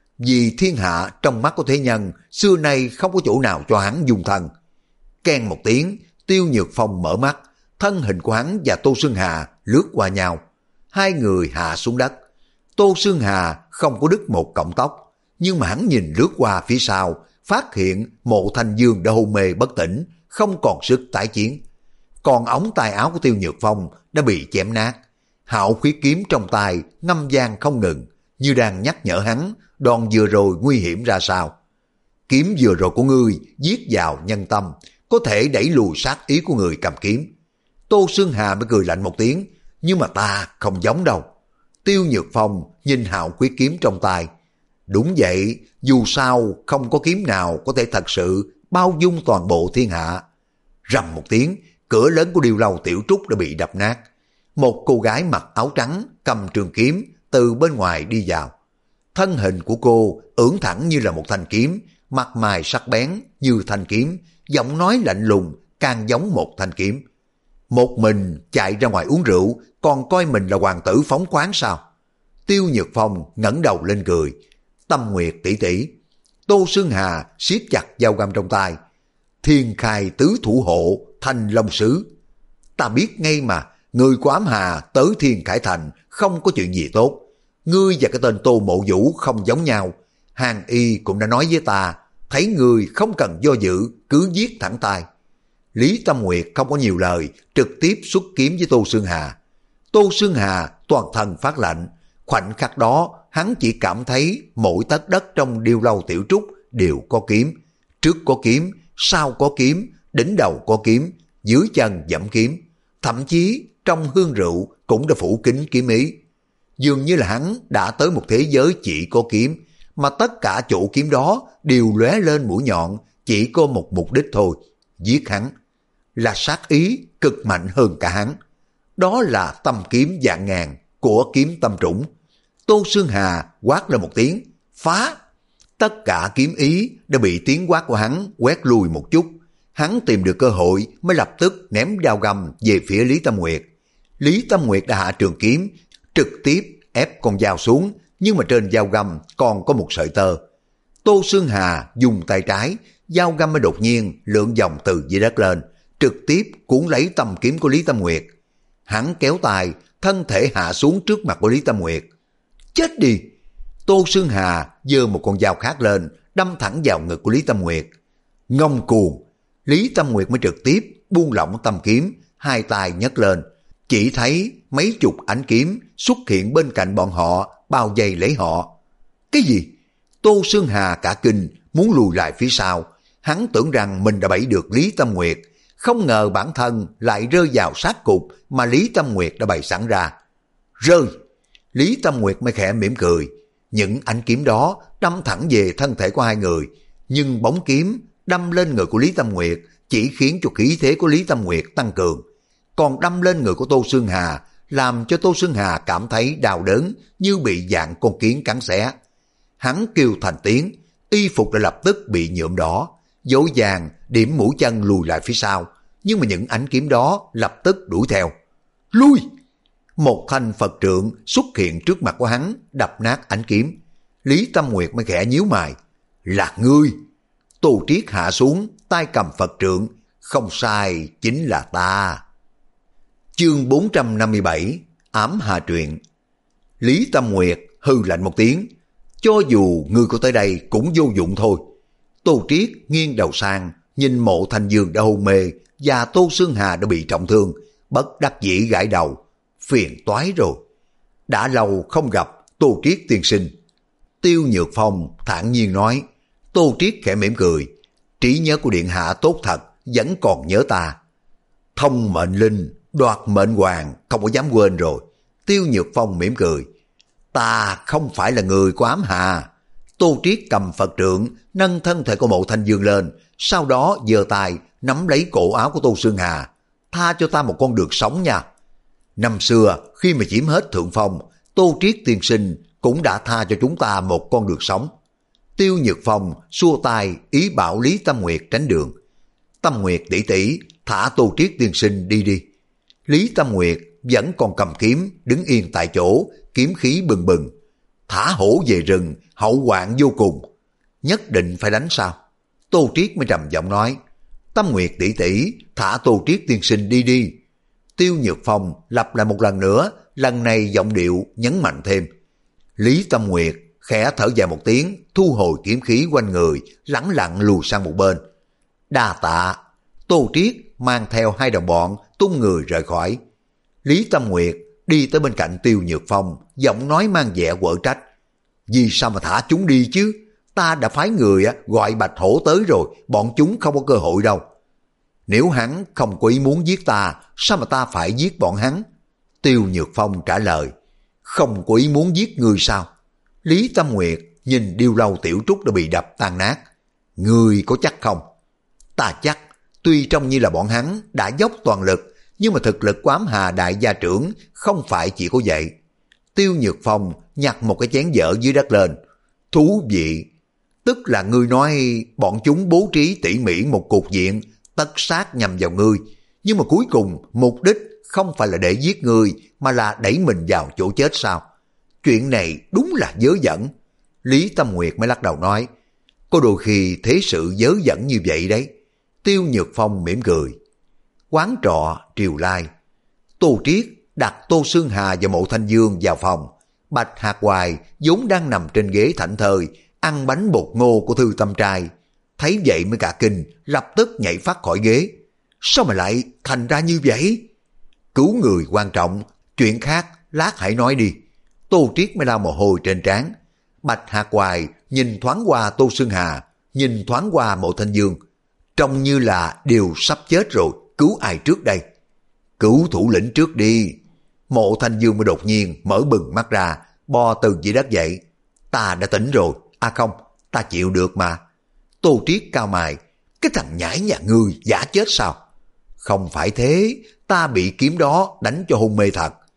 Vì thiên hạ trong mắt của thế nhân, xưa nay không có chỗ nào cho hắn dung thân. Keng một tiếng, Tiêu Nhược Phong mở mắt, thân hình của hắn và Tô Xương Hà lướt qua nhau. Hai người hạ xuống đất. Tô Xương Hà không có đứt một cọng tóc, nhưng mà hắn nhìn lướt qua phía sau, phát hiện Mộ Thanh Dương đã hôn mê bất tỉnh, không còn sức tái chiến. Còn ống tay áo của Tiêu Nhược Phong đã bị chém nát. Hạo Khuyết kiếm trong tay ngâm vang không ngừng, như đang nhắc nhở hắn đòn vừa rồi nguy hiểm ra sao. Kiếm vừa rồi của ngươi giết vào nhân tâm, có thể đẩy lùi sát ý của người cầm kiếm. Tô Xương Hà mới cười lạnh một tiếng, nhưng mà ta không giống đâu. Tiêu Nhược Phong nhìn Hạo Khuyết kiếm trong tay. Đúng vậy, dù sao không có kiếm nào có thể thật sự bao dung toàn bộ thiên hạ. Rầm một tiếng, cửa lớn của Điêu Lâu Tiểu Trúc đã bị đập nát. Một cô gái mặc áo trắng cầm trường kiếm từ bên ngoài đi vào. Thân hình của cô ưỡn thẳng như là một thanh kiếm, mặt mày sắc bén như thanh kiếm, giọng nói lạnh lùng càng giống một thanh kiếm. Một mình chạy ra ngoài uống rượu, còn coi mình là hoàng tử phóng khoáng sao? Tiêu Nhược Phong ngẩng đầu lên cười. Tâm Nguyệt tỷ tỷ. Tô Xương Hà siết chặt dao găm trong tay. Thiên khai tứ thủ hộ, Thanh Long Sứ. Ta biết ngay mà, người của Ám Hà tới Thiên Khải Thành không có chuyện gì tốt. Ngươi và cái tên Tô Mộ Vũ không giống nhau. Hàng Y cũng đã nói với ta, thấy ngươi không cần do dự, cứ giết thẳng tay. Lý Tâm Nguyệt không có nhiều lời, trực tiếp xuất kiếm với Tô Xương Hà. Tô Xương Hà toàn thân phát lạnh. Khoảnh khắc đó, hắn chỉ cảm thấy mỗi tấc đất trong Điêu Lâu Tiểu Trúc đều có kiếm. Trước có kiếm, sau có kiếm, đỉnh đầu có kiếm, dưới chân dẫm kiếm. Thậm chí trong hương rượu cũng đã phủ kín kiếm ý. Dường như là hắn đã tới một thế giới chỉ có kiếm, mà tất cả chỗ kiếm đó đều lóe lên mũi nhọn, chỉ có một mục đích thôi, giết hắn. Là sát ý cực mạnh hơn cả hắn. Đó là tâm kiếm vạn ngàn, của kiếm tâm trũng. Tô Xương Hà quát lên một tiếng, phá! Tất cả kiếm ý đã bị tiếng quát của hắn quét lùi một chút. Hắn tìm được cơ hội mới lập tức ném dao găm về phía Lý Tâm Nguyệt. Lý Tâm Nguyệt đã hạ trường kiếm, trực tiếp ép con dao xuống, nhưng mà trên dao găm còn có một sợi tơ. Tô Xương Hà dùng tay trái, dao găm mới đột nhiên lượn vòng từ dưới đất lên, trực tiếp cuốn lấy tầm kiếm của Lý Tâm Nguyệt. Hắn kéo tay, thân thể hạ xuống trước mặt của Lý Tâm Nguyệt. Chết đi! Tô Xương Hà giơ một con dao khác lên, đâm thẳng vào ngực của Lý Tâm Nguyệt. Ngông cuồng! Lý Tâm Nguyệt mới trực tiếp buông lỏng tầm kiếm, hai tay nhấc lên. Chỉ thấy mấy chục ánh kiếm xuất hiện bên cạnh bọn họ, bao vây lấy họ. Cái gì? Tô Xương Hà cả kinh, muốn lùi lại phía sau. Hắn tưởng rằng mình đã bẫy được Lý Tâm Nguyệt, không ngờ bản thân lại rơi vào sát cục mà Lý Tâm Nguyệt đã bày sẵn ra. Rơi! Lý Tâm Nguyệt mới khẽ mỉm cười. Những ánh kiếm đó đâm thẳng về thân thể của hai người, nhưng bóng kiếm đâm lên người của Lý Tâm Nguyệt chỉ khiến cho khí thế của Lý Tâm Nguyệt tăng cường, còn đâm lên người của Tô Xương Hà làm cho Tô Xương Hà cảm thấy đau đớn như bị dạng con kiến cắn xé. Hắn kêu thành tiếng, y phục đã lập tức bị nhuộm đỏ, dối vàng điểm mũi chân lùi lại phía sau, nhưng mà những ánh kiếm đó lập tức đuổi theo. Lui! Một thanh Phật trượng xuất hiện trước mặt của hắn, đập nát ánh kiếm. Lý Tâm Nguyệt mới khẽ nhíu mày. Là ngươi! Tô Triết hạ xuống, tay cầm Phật trượng. Không sai, chính là ta. Chương bốn trăm năm mươi bảy, ám hà truyện. Lý Tâm Nguyệt hư lạnh một tiếng. Cho dù ngươi có tới đây cũng vô dụng thôi. Tô Triết nghiêng đầu sang, nhìn Mộ Thanh Dương đã hôn mê và Tô Xương Hà đã bị trọng thương, bất đắc dĩ gãi đầu. Phiền toái rồi. Đã lâu không gặp Tô Triết tiên sinh. Tiêu Nhược Phong thản nhiên nói. Tô Triết khẽ mỉm cười. Trí nhớ của điện hạ tốt thật, vẫn còn nhớ ta. Thông mệnh linh, đoạt mệnh hoàng, không có dám quên rồi. Tiêu Nhược Phong mỉm cười. Ta không phải là người của ám hà. Tô Triết cầm Phật trượng, nâng thân thể của Mộ Thanh Dương lên, sau đó giơ tay nắm lấy cổ áo của Tô Xương Hà. Tha cho ta một con đường sống nha. Năm xưa, khi mà chiếm hết thượng phong, Tô Triết tiên sinh cũng đã tha cho chúng ta một con đường sống. Tiêu Nhược Phong xua tay ý bảo Lý Tâm Nguyệt tránh đường. Tâm Nguyệt tỷ tỷ, thả Tô Triết tiên sinh đi đi. Lý Tâm Nguyệt vẫn còn cầm kiếm, đứng yên tại chỗ, kiếm khí bừng bừng. Thả hổ về rừng, hậu hoạn vô cùng. Nhất định phải đánh sao? Tô Triết mới trầm giọng nói. Tâm Nguyệt tỷ tỷ, thả Tô Triết tiên sinh đi đi. Tiêu Nhược Phong lặp lại một lần nữa, lần này giọng điệu nhấn mạnh thêm. Lý Tâm Nguyệt khẽ thở dài một tiếng, thu hồi kiếm khí quanh người, lẳng lặng lùi sang một bên. Đa tạ. Tô Triết mang theo hai đồng bọn tung người rời khỏi. Lý Tâm Nguyệt đi tới bên cạnh Tiêu Nhược Phong, giọng nói mang vẻ quở trách. Vì sao mà thả chúng đi chứ? Ta đã phái người gọi Bạch Hổ tới rồi, bọn chúng không có cơ hội đâu. Nếu hắn không có ý muốn giết ta, sao mà ta phải giết bọn hắn? Tiêu Nhược Phong trả lời. Không có ý muốn giết người sao? Lý Tâm Nguyệt nhìn Điêu Lâu Tiểu Trúc đã bị đập tan nát. Người có chắc không? Ta chắc, tuy trông như là bọn hắn đã dốc toàn lực, nhưng mà thực lực của ám hà đại gia trưởng không phải chỉ có vậy. Tiêu Nhược Phong nhặt một cái chén dở dưới đất lên. Thú vị. Tức là ngươi nói bọn chúng bố trí tỉ mỉ một cục diện tất sát nhằm vào ngươi, nhưng mà cuối cùng mục đích không phải là để giết ngươi mà là đẩy mình vào chỗ chết sao? Chuyện này đúng là dớ dẫn. Lý Tâm Nguyệt mới lắc đầu nói. Có đôi khi thế sự dớ dẫn như vậy đấy. Tiêu Nhược Phong mỉm cười. Quán trọ Triều Lai. Tô Triết đặt Tô Xương Hà và Mộ Thanh Dương vào phòng. Bạch Hạc Hoài vốn đang nằm trên ghế thảnh thơi ăn bánh bột ngô của Thư Tâm Trai, thấy vậy mới cả kinh, lập tức nhảy phát khỏi ghế. Sao mà lại thành ra như vậy? Cứu người quan trọng, chuyện khác lát hãy nói đi. Tô Triết mới lau mồ hôi trên trán. Bạch Hạc Hoài nhìn thoáng qua Tô Xương Hà, nhìn thoáng qua Mộ Thanh Dương, trông như là đều sắp chết rồi, cứu ai trước đây? Cứu thủ lĩnh trước đi. Mộ Thanh Dương mới đột nhiên mở bừng mắt ra, bò từ dưới đất dậy. Ta đã tỉnh rồi. À không, ta chịu được mà. Tô Triết cao mày. Cái thằng nhãi nhà ngươi giả chết sao? Không phải thế, ta bị kiếm đó đánh cho hôn mê thật.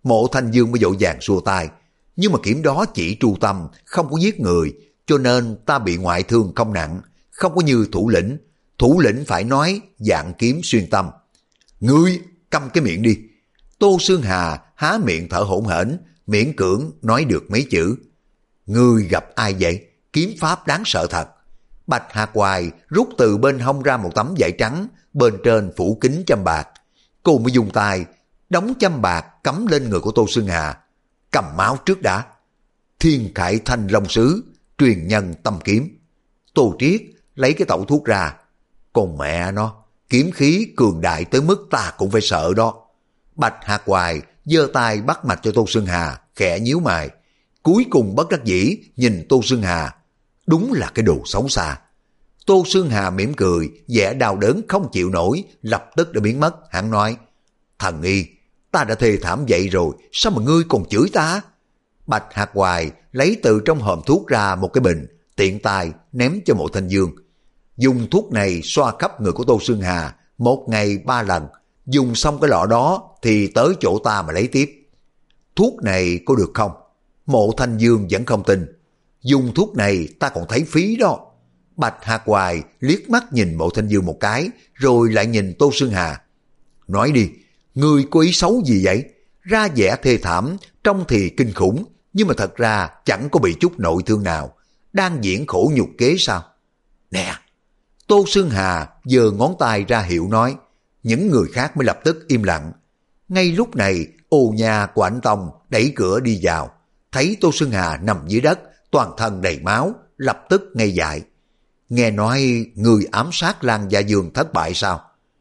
Mộ Thanh Dương mới vội vàng xua tay. Nhưng mà kiếm đó chỉ tru tâm, không có giết người, cho nên ta bị ngoại thương không nặng, không có như thủ lĩnh. Thủ lĩnh phải nói dạng kiếm xuyên tâm. Ngươi câm cái miệng đi. Tô Xương Hà há miệng thở hổn hển, miễn cưỡng nói được mấy chữ. Ngươi gặp ai vậy? Kiếm pháp đáng sợ thật. Bạch Hạc Hoài rút từ bên hông ra một tấm vải trắng, bên trên phủ kính châm bạc. Cô mới dùng tay đóng châm bạc cắm lên người của Tô Xương Hà. Cầm máu trước đã. Thiên Khải Thanh Long Sứ, truyền nhân tâm kiếm. Tô Triết lấy cái tẩu thuốc ra. Còn mẹ nó, kiếm khí cường đại tới mức ta cũng phải sợ đó. Bạch Hạc Hoài giơ tay bắt mạch cho Tô Xương Hà, khẽ nhíu mày. Cuối cùng bất đắc dĩ nhìn Tô Xương Hà. Đúng là cái đồ xấu xa. Tô Xương Hà mỉm cười, vẻ đau đớn không chịu nổi, lập tức đã biến mất. Hắn nói, thần y, ta đã thề thảm vậy rồi, sao mà ngươi còn chửi ta? Bạch Hạc Hoài lấy từ trong hòm thuốc ra một cái bình, tiện tay ném cho Mộ Thanh Dương. Dùng thuốc này xoa khắp người của Tô Xương Hà, một ngày ba lần. Dùng xong cái lọ đó thì tới chỗ ta mà lấy tiếp. Thuốc này có được không? Mộ Thanh Dương vẫn không tin. Dùng thuốc này ta còn thấy phí đó. Bạch Hạc Hoài liếc mắt nhìn Mộ Thanh Dương một cái, rồi lại nhìn Tô Xương Hà. Nói đi, ngươi có ý xấu gì vậy? Ra vẻ thê thảm, trông thì kinh khủng, nhưng mà thật ra chẳng có bị chút nội thương nào. Đang diễn khổ nhục kế sao? Nè! Tô Xương Hà giơ ngón tay ra hiệu nói. Những người khác mới lập tức im lặng. Ngay lúc này, ô nhà của anh Tông đẩy cửa đi vào. Thấy Tô Xương Hà nằm dưới đất, toàn thân đầy máu, lập tức ngây dại. Nghe nói người ám sát Lan Gia Dương thất bại sao?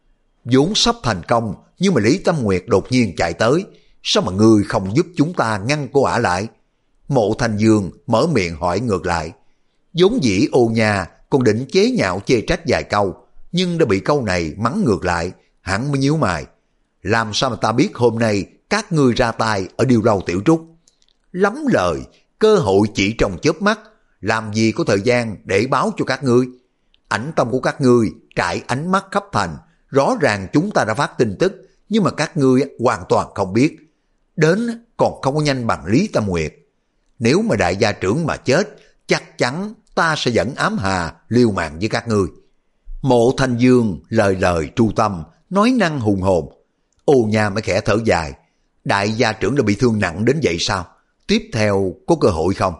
Vốn sắp thành công, nhưng mà Lý Tâm Nguyệt đột nhiên chạy tới. Sao mà ngươi không giúp chúng ta ngăn cô ả lại? Mộ Thanh Dương mở miệng hỏi ngược lại. Vốn dĩ ô nhà còn định chế nhạo chê trách vài câu, nhưng đã bị câu này mắng ngược lại, hắn mới nhíu mày. Làm sao mà ta biết hôm nay các ngươi ra tay ở Điêu Lâu Tiểu Trúc? Lắm lời, cơ hội chỉ trong chớp mắt, làm gì có thời gian để báo cho các ngươi. Ảnh tâm của các ngươi trải ánh mắt khắp thành, rõ ràng chúng ta đã phát tin tức, nhưng mà các ngươi hoàn toàn không biết. Đến còn không có nhanh bằng Lý Tâm Nguyệt. Nếu mà đại gia trưởng mà chết, chắc chắn ta sẽ dẫn ám hà liều mạng với các ngươi. Mộ Thanh Dương lời lời tru tâm, nói năng hùng hồn. Ô Nha mới khẽ thở dài. Đại gia trưởng đã bị thương nặng đến vậy sao? Tiếp theo có cơ hội không?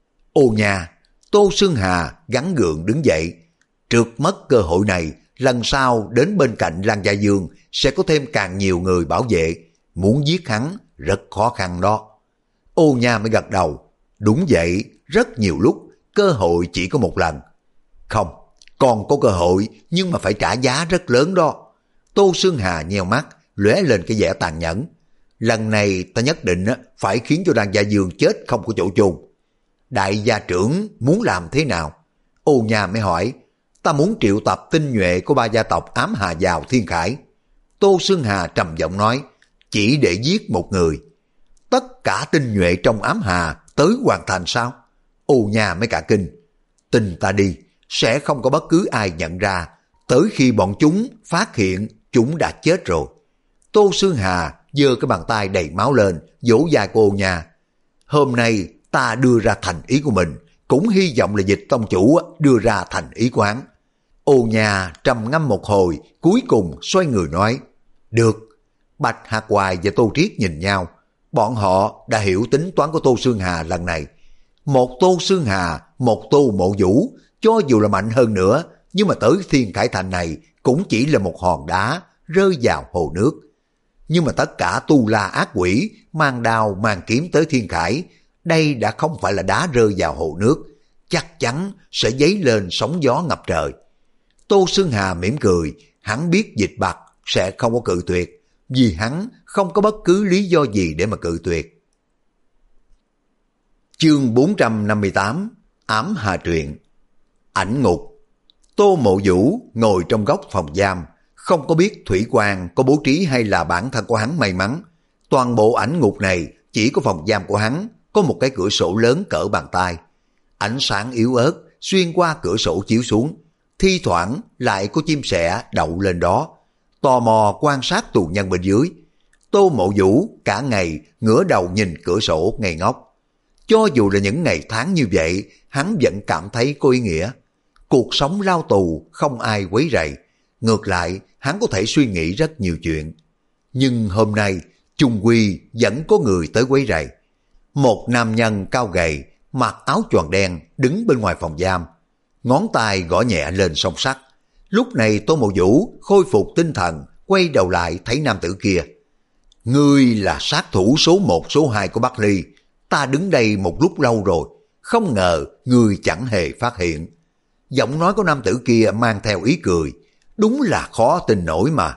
Ô Nha, Tô Xương Hà gắn gượng đứng dậy. Trượt mất cơ hội này, lần sau đến bên cạnh Lan Gia Dương sẽ có thêm càng nhiều người bảo vệ. Muốn giết hắn rất khó khăn đó. Ô Nha mới gật đầu. Đúng vậy, rất nhiều lúc cơ hội chỉ có một lần. Không, còn có cơ hội, nhưng mà phải trả giá rất lớn đó. Tô Xương Hà nheo mắt, lóe lên cái vẻ tàn nhẫn. Lần này ta nhất định phải khiến cho Lan Gia Dương chết không có chỗ chôn. Đại gia trưởng muốn làm thế nào? Ô Nha mới hỏi. Ta muốn triệu tập tinh nhuệ của ba gia tộc ám hà vào Thiên Khải. Tô Xương Hà trầm giọng nói. Chỉ để giết một người. Tất cả tinh nhuệ trong ám hà tới hoàn thành sao? Ô Nha mới cả kinh. Tin ta đi, sẽ không có bất cứ ai nhận ra. Tới khi bọn chúng phát hiện chúng đã chết rồi. Tô Xương Hà giơ cái bàn tay đầy máu lên, vỗ vai cô Ô Nha. Hôm nay ta đưa ra thành ý của mình, cũng hy vọng là Dịch tông chủ đưa ra thành ý của hắn. Ô Nha trầm ngâm một hồi, cuối cùng xoay người nói. Được. Bạch Hạc Hoài và Tô Triết nhìn nhau. Bọn họ đã hiểu tính toán của Tô Xương Hà lần này. Một Tô Xương Hà, một Tô Mộ Vũ, cho dù là mạnh hơn nữa, nhưng mà tới Thiên Khải Thành này cũng chỉ là một hòn đá rơi vào hồ nước. Nhưng mà tất cả tu la ác quỷ mang đao mang kiếm tới Thiên Khải, đây đã không phải là đá rơi vào hồ nước, chắc chắn sẽ dấy lên sóng gió ngập trời. Tô Xương Hà mỉm cười, hắn biết Dịch Bạch sẽ không có cự tuyệt, vì hắn không có bất cứ lý do gì để mà cự tuyệt. Chương bốn trăm năm mươi tám, Ám Hà Truyện. Ảnh ngục. Tô Mộ Vũ ngồi trong góc phòng giam, không có biết Thủy Quang có bố trí hay là bản thân của hắn may mắn. Toàn bộ ảnh ngục này chỉ có phòng giam của hắn có một cái cửa sổ lớn cỡ bàn tay. Ánh sáng yếu ớt xuyên qua cửa sổ chiếu xuống, thi thoảng lại có chim sẻ đậu lên đó, tò mò quan sát tù nhân bên dưới. Tô Mộ Vũ cả ngày ngửa đầu nhìn cửa sổ ngây ngốc. Cho dù là những ngày tháng như vậy, hắn vẫn cảm thấy có ý nghĩa. Cuộc sống lao tù không ai quấy rầy, ngược lại hắn có thể suy nghĩ rất nhiều chuyện. Nhưng hôm nay chung quy vẫn có người tới quấy rầy. Một nam nhân cao gầy, mặc áo choàng đen đứng bên ngoài phòng giam, ngón tay gõ nhẹ lên song sắt. Lúc này Tô Mộ Vũ khôi phục tinh thần, quay đầu lại thấy nam tử kia. Ngươi là sát thủ số một số hai của Bắc Ly, ta đứng đây một lúc lâu rồi, không ngờ ngươi chẳng hề phát hiện. Giọng nói của nam tử kia mang theo ý cười, đúng là khó tin nổi mà.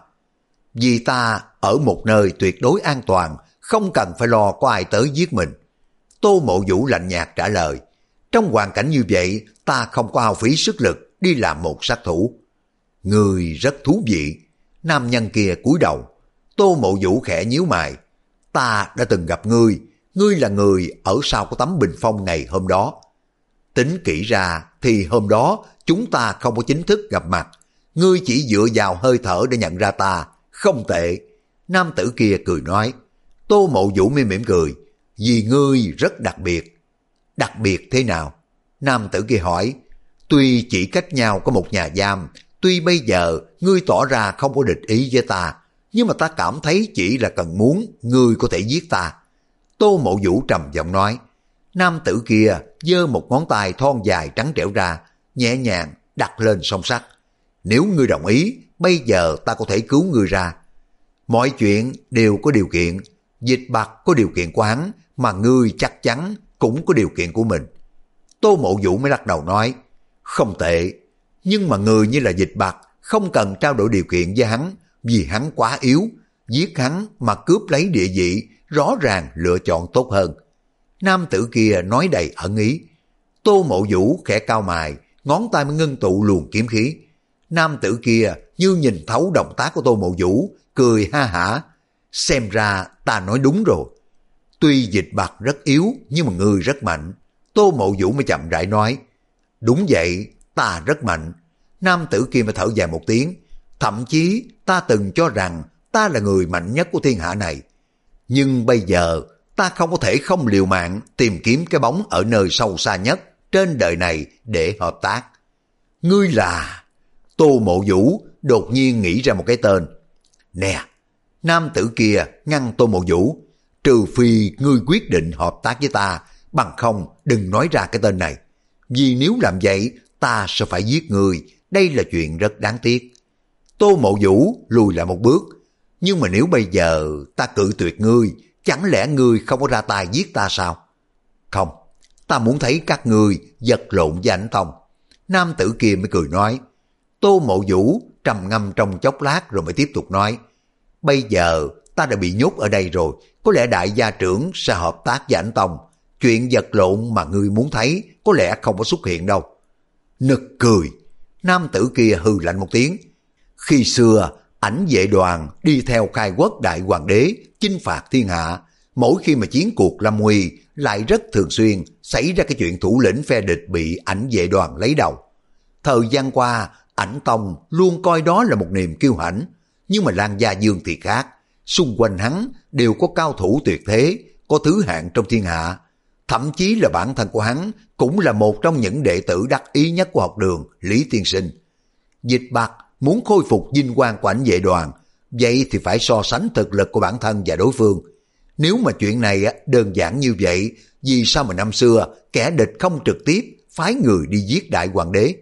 Vì ta ở một nơi tuyệt đối an toàn, không cần phải lo có ai tới giết mình. Tô Mộ Vũ lạnh nhạt trả lời, trong hoàn cảnh như vậy ta không có hao phí sức lực đi làm một sát thủ. Ngươi rất thú vị. Nam nhân kia cúi đầu. Tô Mộ Vũ khẽ nhíu mày. Ta đã từng gặp ngươi, ngươi là người ở sau cái tấm bình phong ngày hôm đó. Tính kỹ ra thì hôm đó chúng ta không có chính thức gặp mặt. Ngươi chỉ dựa vào hơi thở để nhận ra ta, không tệ. Nam tử kia cười nói. Tô Mộ Vũ mỉm mỉm cười, vì ngươi rất đặc biệt. Đặc biệt thế nào? Nam tử kia hỏi. Tuy chỉ cách nhau có một nhà giam, tuy bây giờ ngươi tỏ ra không có địch ý với ta, nhưng mà ta cảm thấy chỉ là cần muốn ngươi có thể giết ta. Tô Mộ Vũ trầm giọng nói. Nam tử kia giơ một ngón tay thon dài trắng trẻo ra, nhẹ nhàng đặt lên song sắt. Nếu ngươi đồng ý, bây giờ ta có thể cứu ngươi ra. Mọi chuyện đều có điều kiện. Dịch Bạc có điều kiện của hắn, mà ngươi chắc chắn cũng có điều kiện của mình. Tô Mộ Vũ mới lắc đầu nói. Không tệ, nhưng mà người như là Dịch Bạc không cần trao đổi điều kiện với hắn, vì hắn quá yếu. Giết hắn mà cướp lấy địa vị, rõ ràng lựa chọn tốt hơn. Nam tử kia nói đầy ẩn ý. Tô Mộ Vũ khẽ cau mày, ngón tay mới ngưng tụ luồng kiếm khí. Nam tử kia như nhìn thấu động tác của Tô Mộ Vũ, cười ha hả. Xem ra ta nói đúng rồi. Tuy Dịch Bạc rất yếu, nhưng mà ngươi rất mạnh. Tô Mộ Vũ mới chậm rãi nói. Đúng vậy, ta rất mạnh. Nam tử kia mới thở dài một tiếng. Thậm chí ta từng cho rằng ta là người mạnh nhất của thiên hạ này. Nhưng bây giờ ta không có thể không liều mạng tìm kiếm cái bóng ở nơi sâu xa nhất trên đời này để hợp tác. Ngươi là... Tô Mộ Vũ đột nhiên nghĩ ra một cái tên. Nè, nam tử kia ngăn Tô Mộ Vũ. Trừ phi ngươi quyết định hợp tác với ta, bằng không đừng nói ra cái tên này. Vì nếu làm vậy ta sẽ phải giết ngươi, đây là chuyện rất đáng tiếc. Tô Mộ Vũ lùi lại một bước. Nhưng mà nếu bây giờ ta cự tuyệt ngươi, chẳng lẽ ngươi không có ra tay giết ta sao? Không, ta muốn thấy các ngươi vật lộn với Ảnh Tông. Nam tử kia mới cười nói. Tô Mộ Vũ trầm ngâm trong chốc lát rồi mới tiếp tục nói. Bây giờ ta đã bị nhốt ở đây rồi, có lẽ đại gia trưởng sẽ hợp tác với Ảnh Tông. Chuyện vật lộn mà ngươi muốn thấy có lẽ không có xuất hiện đâu. Nực cười. Nam tử kia hừ lạnh một tiếng. Khi xưa Ảnh Vệ Đoàn đi theo khai quốc đại hoàng đế chinh phạt thiên hạ, mỗi khi mà chiến cuộc lâm nguy lại rất thường xuyên xảy ra cái chuyện thủ lĩnh phe địch bị Ảnh Vệ Đoàn lấy đầu. Thời gian qua Ảnh Tông luôn coi đó là một niềm kiêu hãnh, nhưng mà Lan Gia Dương thì khác. Xung quanh hắn đều có cao thủ tuyệt thế, có thứ hạng trong thiên hạ. Thậm chí là bản thân của hắn cũng là một trong những đệ tử đắc ý nhất của học đường Lý Tiên Sinh. Dịch Bạc muốn khôi phục vinh quang của Ảnh Vệ Đoàn, vậy thì phải so sánh thực lực của bản thân và đối phương. Nếu mà chuyện này đơn giản như vậy, vì sao mà năm xưa kẻ địch không trực tiếp phái người đi giết đại hoàng đế?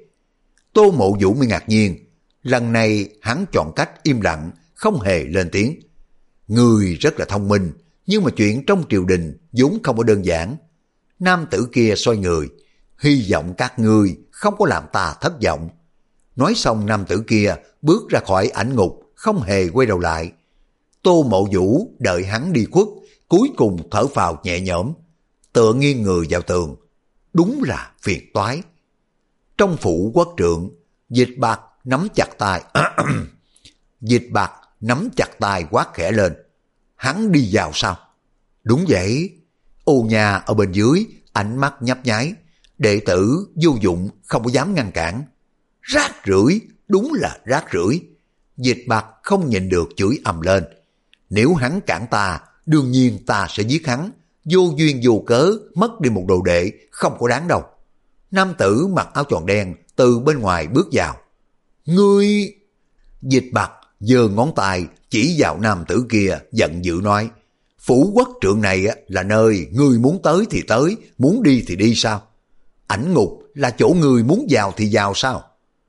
Tô Mộ Vũ mới ngạc nhiên. Lần này hắn chọn cách im lặng, không hề lên tiếng. Người rất là thông minh, nhưng mà chuyện trong triều đình vốn không có đơn giản. Nam tử kia xoay người. Hy vọng các ngươi không có làm ta thất vọng. Nói xong nam tử kia bước ra khỏi ảnh ngục, không hề quay đầu lại. Tô Mộ Vũ đợi hắn đi khuất, cuối cùng thở phào nhẹ nhõm, tựa nghiêng người vào tường. Đúng là phiền toái. Trong phủ quốc trượng, Dịch Bạc nắm chặt tay. Dịch Bạc nắm chặt tay quát khẽ lên. Hắn đi vào sao? Đúng vậy. Ô nhà ở bên dưới, ánh mắt nhấp nháy. Đệ tử vô dụng, không có dám ngăn cản. Rác rưởi, đúng là rác rưởi. Dịch Bạc không nhịn được chửi ầm lên. Nếu hắn cản ta, đương nhiên ta sẽ giết hắn. Vô duyên vô cớ, mất đi một đồ đệ, không có đáng đâu. Nam tử mặc áo tròn đen từ bên ngoài bước vào. Ngươi... Dịch Bạc giơ ngón tay chỉ vào nam tử kia, giận dữ nói, phủ quốc trượng này là nơi ngươi muốn tới thì tới, muốn đi thì đi sao? Ảnh ngục là chỗ ngươi muốn vào thì vào sao?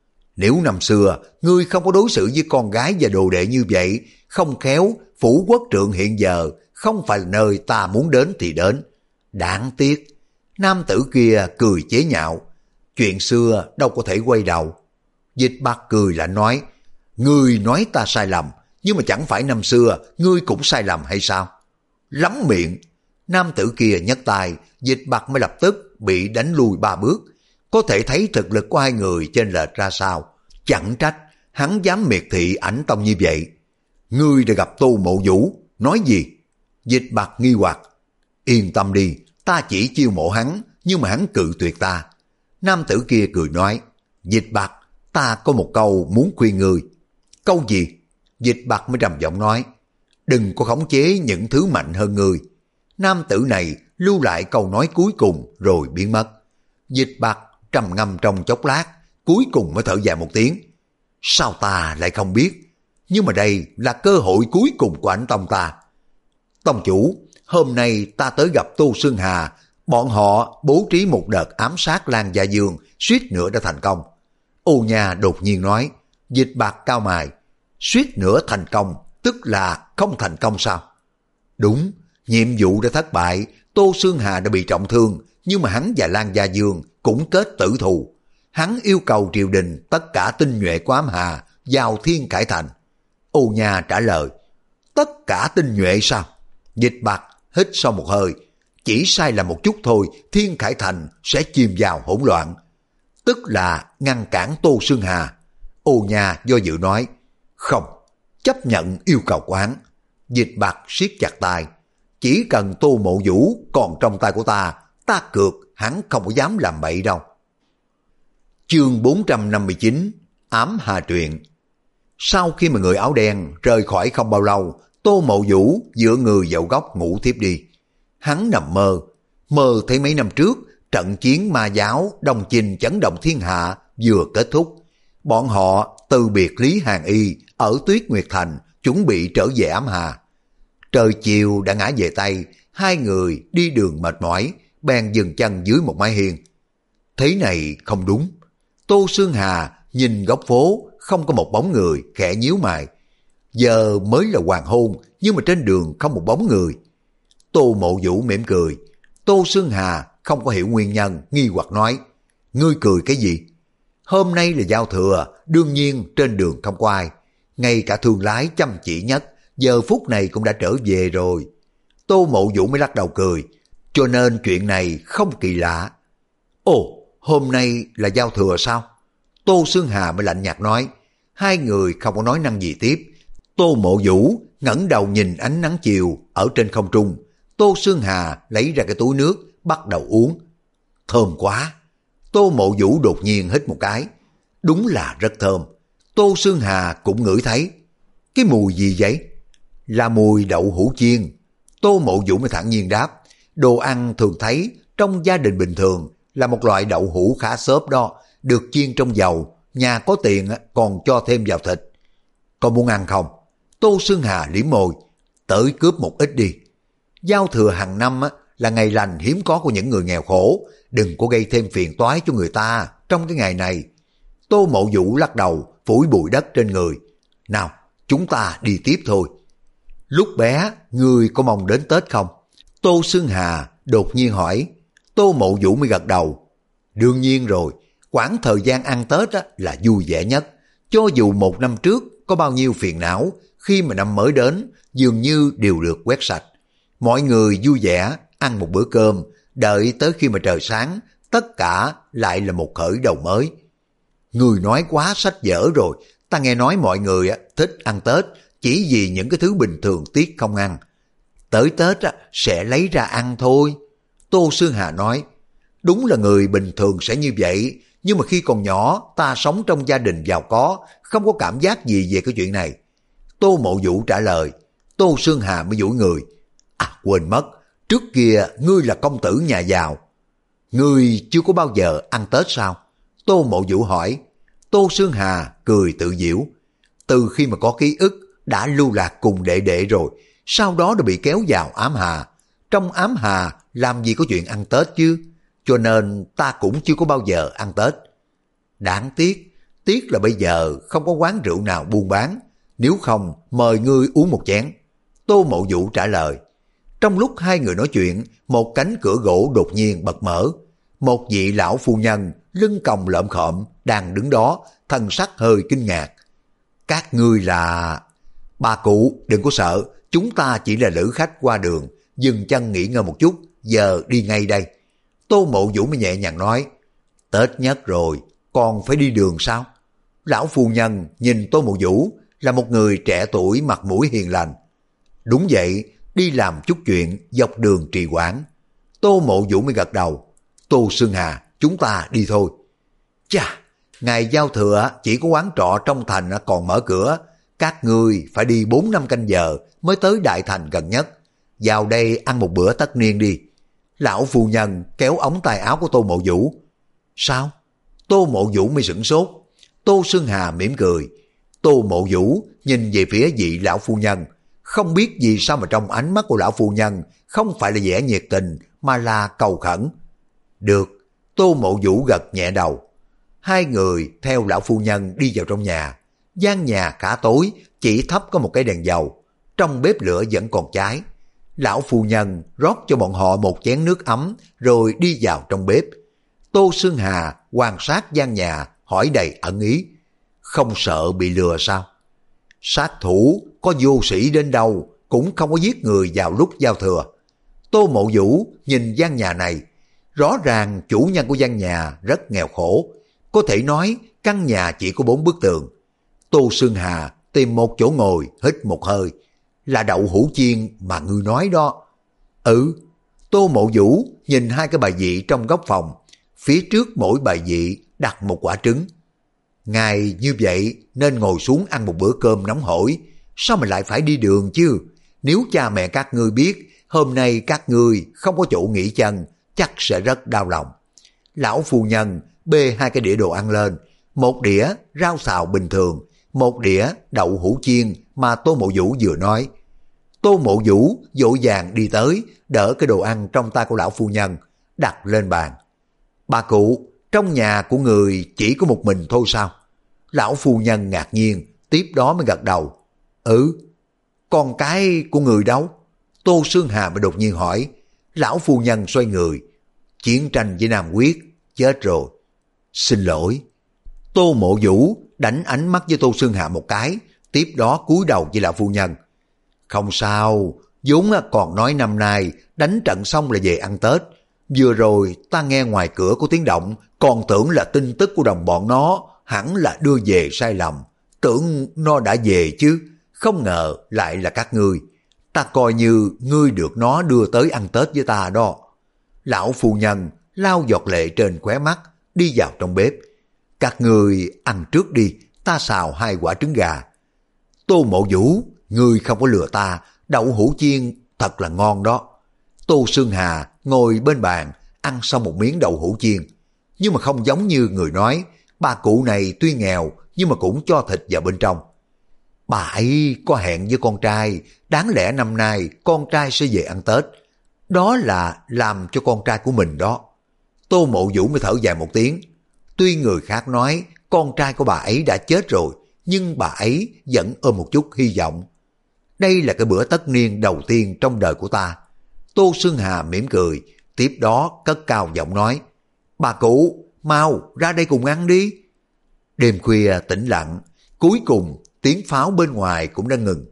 Nếu năm xưa ngươi không có đối xử với con gái và đồ đệ như vậy, không khéo phủ quốc trượng hiện giờ không phải là nơi ta muốn đến thì đến. Đáng tiếc. Nam tử kia cười chế nhạo, chuyện xưa đâu có thể quay đầu. Dịch Bạc cười lạnh nói, ngươi nói ta sai lầm, nhưng mà chẳng phải năm xưa ngươi cũng sai lầm hay sao? Lắm miệng. Nam tử kia nhấc tay, Dịch Bạc mới lập tức bị đánh lùi ba bước. Có thể thấy thực lực của hai người chênh lệch ra sao. Chẳng trách hắn dám miệt thị Ảnh Tông như vậy. Ngươi đã gặp Tô Mộ Vũ, nói gì? Dịch Bạc nghi hoặc. Yên tâm đi, ta chỉ chiêu mộ hắn, nhưng mà hắn cự tuyệt ta. Nam tử kia cười nói, Dịch Bạc, ta có một câu muốn khuyên ngươi. Câu gì? Dịch Bạc mới trầm giọng nói, đừng có khống chế những thứ mạnh hơn ngươi. Nam tử này lưu lại câu nói cuối cùng rồi biến mất. Dịch Bạc trầm ngâm trong chốc lát, cuối cùng mới thở dài một tiếng. Sao ta lại không biết? Nhưng mà đây là cơ hội cuối cùng của Ảnh Tông ta. Tông chủ, hôm nay ta tới gặp Tô Xương Hà, bọn họ bố trí một đợt ám sát Lan Gia Dương, suýt nữa đã thành công. Ô Nha đột nhiên nói. Dịch Bạc cao mày, suýt nữa thành công, tức là không thành công sao? Đúng, nhiệm vụ đã thất bại, Tô Xương Hà đã bị trọng thương, nhưng mà hắn và Lan Gia Dương cũng kết tử thù. Hắn yêu cầu triều đình tất cả tinh nhuệ của ám hà vào Thiên Khải Thành. Ô Nha trả lời, tất cả tinh nhuệ sao? Dịch Bạc hít sâu một hơi, chỉ sai là một chút thôi, Thiên Khải Thành sẽ chìm vào hỗn loạn. Tức là ngăn cản Tô Xương Hà. Ô Nha do dự nói, không, chấp nhận yêu cầu của hắn. Dịch Bạc siết chặt tay, chỉ cần Tô Mộ Vũ còn trong tay của ta, ta cược hắn không có dám làm bậy đâu. Chương bốn trăm năm mươi chín, Ám Hà Truyện. Sau khi mà người áo đen rời khỏi không bao lâu, Tô Mộ Vũ dựa người vào góc ngủ thiếp đi. Hắn nằm mơ, mơ thấy mấy năm trước, trận chiến ma giáo Đông Chinh chấn động thiên hạ vừa kết thúc. Bọn họ từ biệt Lý Hàn Y ở Tuyết Nguyệt Thành, chuẩn bị trở về ám hà. Trời chiều đã ngã về Tây, hai người đi đường mệt mỏi, bèn dừng chân dưới một mái hiên. Thế này không đúng. Tô Xương Hà nhìn góc phố, không có một bóng người, khẽ nhíu mày. Giờ mới là hoàng hôn, nhưng mà trên đường không một bóng người. Tô Mộ Vũ mỉm cười. Tô Xương Hà không có hiểu nguyên nhân, nghi hoặc nói, ngươi cười cái gì? Hôm nay là giao thừa, đương nhiên trên đường không có ai. Ngay cả thương lái chăm chỉ nhất, giờ phút này cũng đã trở về rồi. Tô Mộ Vũ mới lắc đầu cười, cho nên chuyện này không kỳ lạ. Ồ, hôm nay là giao thừa sao? Tô Xương Hà mới lạnh nhạt nói. Hai người không có nói năng gì tiếp. Tô Mộ Vũ ngẩng đầu nhìn ánh nắng chiều ở trên không trung. Tô Xương Hà lấy ra cái túi nước, bắt đầu uống. Thơm quá. Tô Mộ Vũ đột nhiên hít một cái. Đúng là rất thơm. Tô Xương Hà cũng ngửi thấy. Cái mùi gì vậy? Là mùi đậu hũ chiên. Tô Mộ Vũ mới thản nhiên đáp. Đồ ăn thường thấy trong gia đình bình thường là một loại đậu hũ khá xốp đó, được chiên trong dầu, nhà có tiền còn cho thêm vào thịt. Con muốn ăn không? Tô Xương Hà liếm môi. Tới cướp một ít đi. Giao thừa hàng năm là ngày lành hiếm có của những người nghèo khổ, đừng có gây thêm phiền toái cho người ta trong cái ngày này. Tô Mộ Vũ lắc đầu, phủi bụi đất trên người. Nào, chúng ta đi tiếp thôi. Lúc bé, ngươi có mong đến Tết không? Tô Xương Hà đột nhiên hỏi. Tô Mộ Vũ mới gật đầu. Đương nhiên rồi, quãng thời gian ăn Tết á, là vui vẻ nhất. Cho dù một năm trước có bao nhiêu phiền não, khi mà năm mới đến, dường như đều được quét sạch. Mọi người vui vẻ, ăn một bữa cơm, đợi tới khi mà trời sáng, tất cả lại là một khởi đầu mới. Người nói quá sách dở rồi, ta nghe nói mọi người á, thích ăn Tết, chỉ vì những cái thứ bình thường tiếc không ăn. Tới Tết á, sẽ lấy ra ăn thôi. Tô Xương Hà nói, đúng là người bình thường sẽ như vậy, nhưng mà khi còn nhỏ ta sống trong gia đình giàu có, không có cảm giác gì về cái chuyện này. Tô Mộ Vũ trả lời, Tô Sương Hà mới duỗi người. À quên mất, trước kia ngươi là công tử nhà giàu. Ngươi chưa có bao giờ ăn Tết sao? Tô Mộ Vũ hỏi. Tô Sương Hà cười tự giễu. Từ khi mà có ký ức đã lưu lạc cùng đệ đệ rồi, sau đó đã bị kéo vào ám hà. Trong ám hà làm gì có chuyện ăn Tết chứ, cho nên ta cũng chưa có bao giờ ăn Tết. Đáng tiếc, tiếc là bây giờ không có quán rượu nào buôn bán, nếu không mời ngươi uống một chén. Tô Mộ Vũ trả lời. Trong lúc hai người nói chuyện, một cánh cửa gỗ đột nhiên bật mở. Một vị lão phu nhân lưng còng lợm khợm đang đứng đó, thân sắc hơi kinh ngạc. Các ngươi là... Bà cụ đừng có sợ, chúng ta chỉ là lữ khách qua đường, dừng chân nghỉ ngơi một chút, giờ đi ngay đây. Tô Mộ Vũ mới nhẹ nhàng nói. Tết nhất rồi, còn phải đi đường sao? Lão phu nhân nhìn Tô Mộ Vũ là một người trẻ tuổi mặt mũi hiền lành. Đúng vậy, đi làm chút chuyện dọc đường trì hoãn. Tô Mộ Vũ mới gật đầu. Tô Sương Hà, chúng ta đi thôi. Chà, ngày giao thừa chỉ có quán trọ trong thành còn mở cửa, các ngươi phải đi bốn năm canh giờ mới tới đại thành gần nhất. Vào đây ăn một bữa tất niên đi. Lão phu nhân kéo ống tay áo của Tô Mộ Vũ. Sao? Tô Mộ Vũ mới sửng sốt. Tô Sương Hà mỉm cười. Tô Mộ Vũ nhìn về phía vị lão phu nhân, không biết vì sao mà trong ánh mắt của lão phu nhân không phải là vẻ nhiệt tình mà là cầu khẩn. Được, Tô Mộ Vũ gật nhẹ đầu. Hai người theo lão phu nhân đi vào trong nhà. Gian nhà cả tối, chỉ thắp có một cái đèn dầu. Trong bếp lửa vẫn còn cháy. Lão phu nhân rót cho bọn họ một chén nước ấm rồi đi vào trong bếp. Tô Sương Hà quan sát gian nhà, hỏi đầy ẩn ý. Không sợ bị lừa sao? Sát thủ có vô sĩ đến đâu cũng không có giết người vào lúc giao thừa. Tô Mộ Vũ nhìn gian nhà này, rõ ràng chủ nhân của gian nhà rất nghèo khổ, có thể nói căn nhà chỉ có bốn bức tường. Tô Sương Hà tìm một chỗ ngồi, hít một hơi. Là đậu hũ chiên mà ngươi nói đó. Ừ. Tô Mộ Vũ nhìn hai cái bài vị trong góc phòng, phía trước mỗi bài vị đặt một quả trứng. Ngài như vậy nên ngồi xuống ăn một bữa cơm nóng hổi, sao mà lại phải đi đường chứ? Nếu cha mẹ các ngươi biết hôm nay các ngươi không có chỗ nghỉ chân, chắc sẽ rất đau lòng. Lão phu nhân bê hai cái đĩa đồ ăn lên, một đĩa rau xào bình thường, một đĩa đậu hũ chiên mà Tô Mộ Vũ vừa nói. Tô Mộ Vũ vội vàng đi tới, đỡ cái đồ ăn trong tay của lão phu nhân, đặt lên bàn. Bà cụ, trong nhà của người chỉ có một mình thôi sao? Lão phu nhân ngạc nhiên, tiếp đó mới gật đầu. Ừ, con cái của người đâu? Tô Sương Hà mới đột nhiên hỏi. Lão phu nhân xoay người. Chiến tranh với Nam Quyết, chết rồi. Xin lỗi. Tô Mộ Vũ đánh ánh mắt với Tô Sương Hà một cái, tiếp đó cúi đầu với lão phu nhân. Không sao, vốn còn nói năm nay đánh trận xong là về ăn Tết. Vừa rồi ta nghe ngoài cửa có tiếng động, còn tưởng là tin tức của đồng bọn nó, hẳn là đưa về sai lầm. Tưởng nó đã về chứ, không ngờ lại là các ngươi. Ta coi như ngươi được nó đưa tới ăn Tết với ta đó. Lão phu nhân lau giọt lệ trên khóe mắt, đi vào trong bếp. Các ngươi ăn trước đi, ta xào hai quả trứng gà. Tô Mộ Vũ, ngươi không có lừa ta, đậu hũ chiên thật là ngon đó. Tô Sương Hà ngồi bên bàn, ăn xong một miếng đậu hũ chiên. Nhưng mà không giống như người nói, bà cụ này tuy nghèo nhưng mà cũng cho thịt vào bên trong. Bà ấy có hẹn với con trai, đáng lẽ năm nay con trai sẽ về ăn Tết. Đó là làm cho con trai của mình đó. Tô Mộ Vũ mới thở dài một tiếng. Tuy người khác nói con trai của bà ấy đã chết rồi, nhưng bà ấy vẫn ôm một chút hy vọng. Đây là cái bữa tất niên đầu tiên trong đời của ta. Tô Sương Hà mỉm cười, tiếp đó cất cao giọng nói. Bà cụ, mau ra đây cùng ăn đi. Đêm khuya tĩnh lặng, cuối cùng tiếng pháo bên ngoài cũng đã ngừng.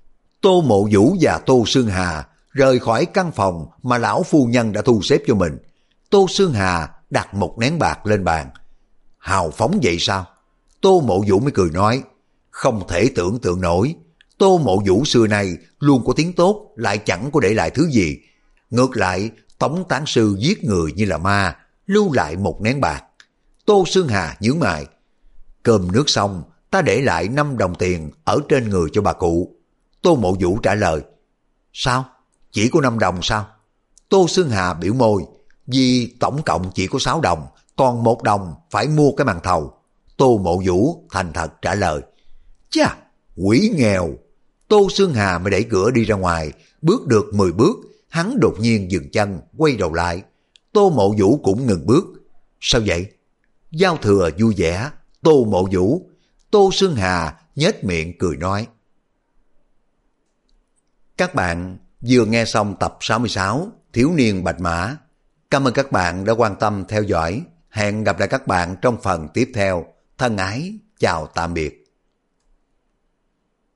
Tô Mộ Vũ và Tô Sương Hà rời khỏi căn phòng mà lão phu nhân đã thu xếp cho mình. Tô Sương Hà đặt một nén bạc lên bàn. Hào phóng vậy sao? Tô Mộ Vũ mới cười nói. Không thể tưởng tượng nổi. Tô Mộ Vũ xưa nay luôn có tiếng tốt, lại chẳng có để lại thứ gì. Ngược lại, Tống Tán Sư giết người như là ma, lưu lại một nén bạc. Tô Sương Hà nhướng mày. Cơm nước xong, ta để lại năm đồng tiền ở trên người cho bà cụ. Tô Mộ Vũ trả lời. Sao? Chỉ có năm đồng sao? Tô Xương Hà biểu môi, vì tổng cộng chỉ có sáu đồng, còn một đồng phải mua cái màn thầu. Tô Mộ Vũ thành thật trả lời. Chà, quỷ nghèo. Tô Xương Hà mới đẩy cửa đi ra ngoài, bước được mười bước, hắn đột nhiên dừng chân, quay đầu lại. Tô Mộ Vũ cũng ngừng bước. Sao vậy? Giao thừa vui vẻ. Tô Mộ Vũ. Tô Xương Hà nhếch miệng cười nói. Các bạn vừa nghe xong tập sáu mươi sáu Thiếu niên Bạch Mã. Cảm ơn các bạn đã quan tâm theo dõi. Hẹn gặp lại các bạn trong phần tiếp theo. Thân ái, chào tạm biệt.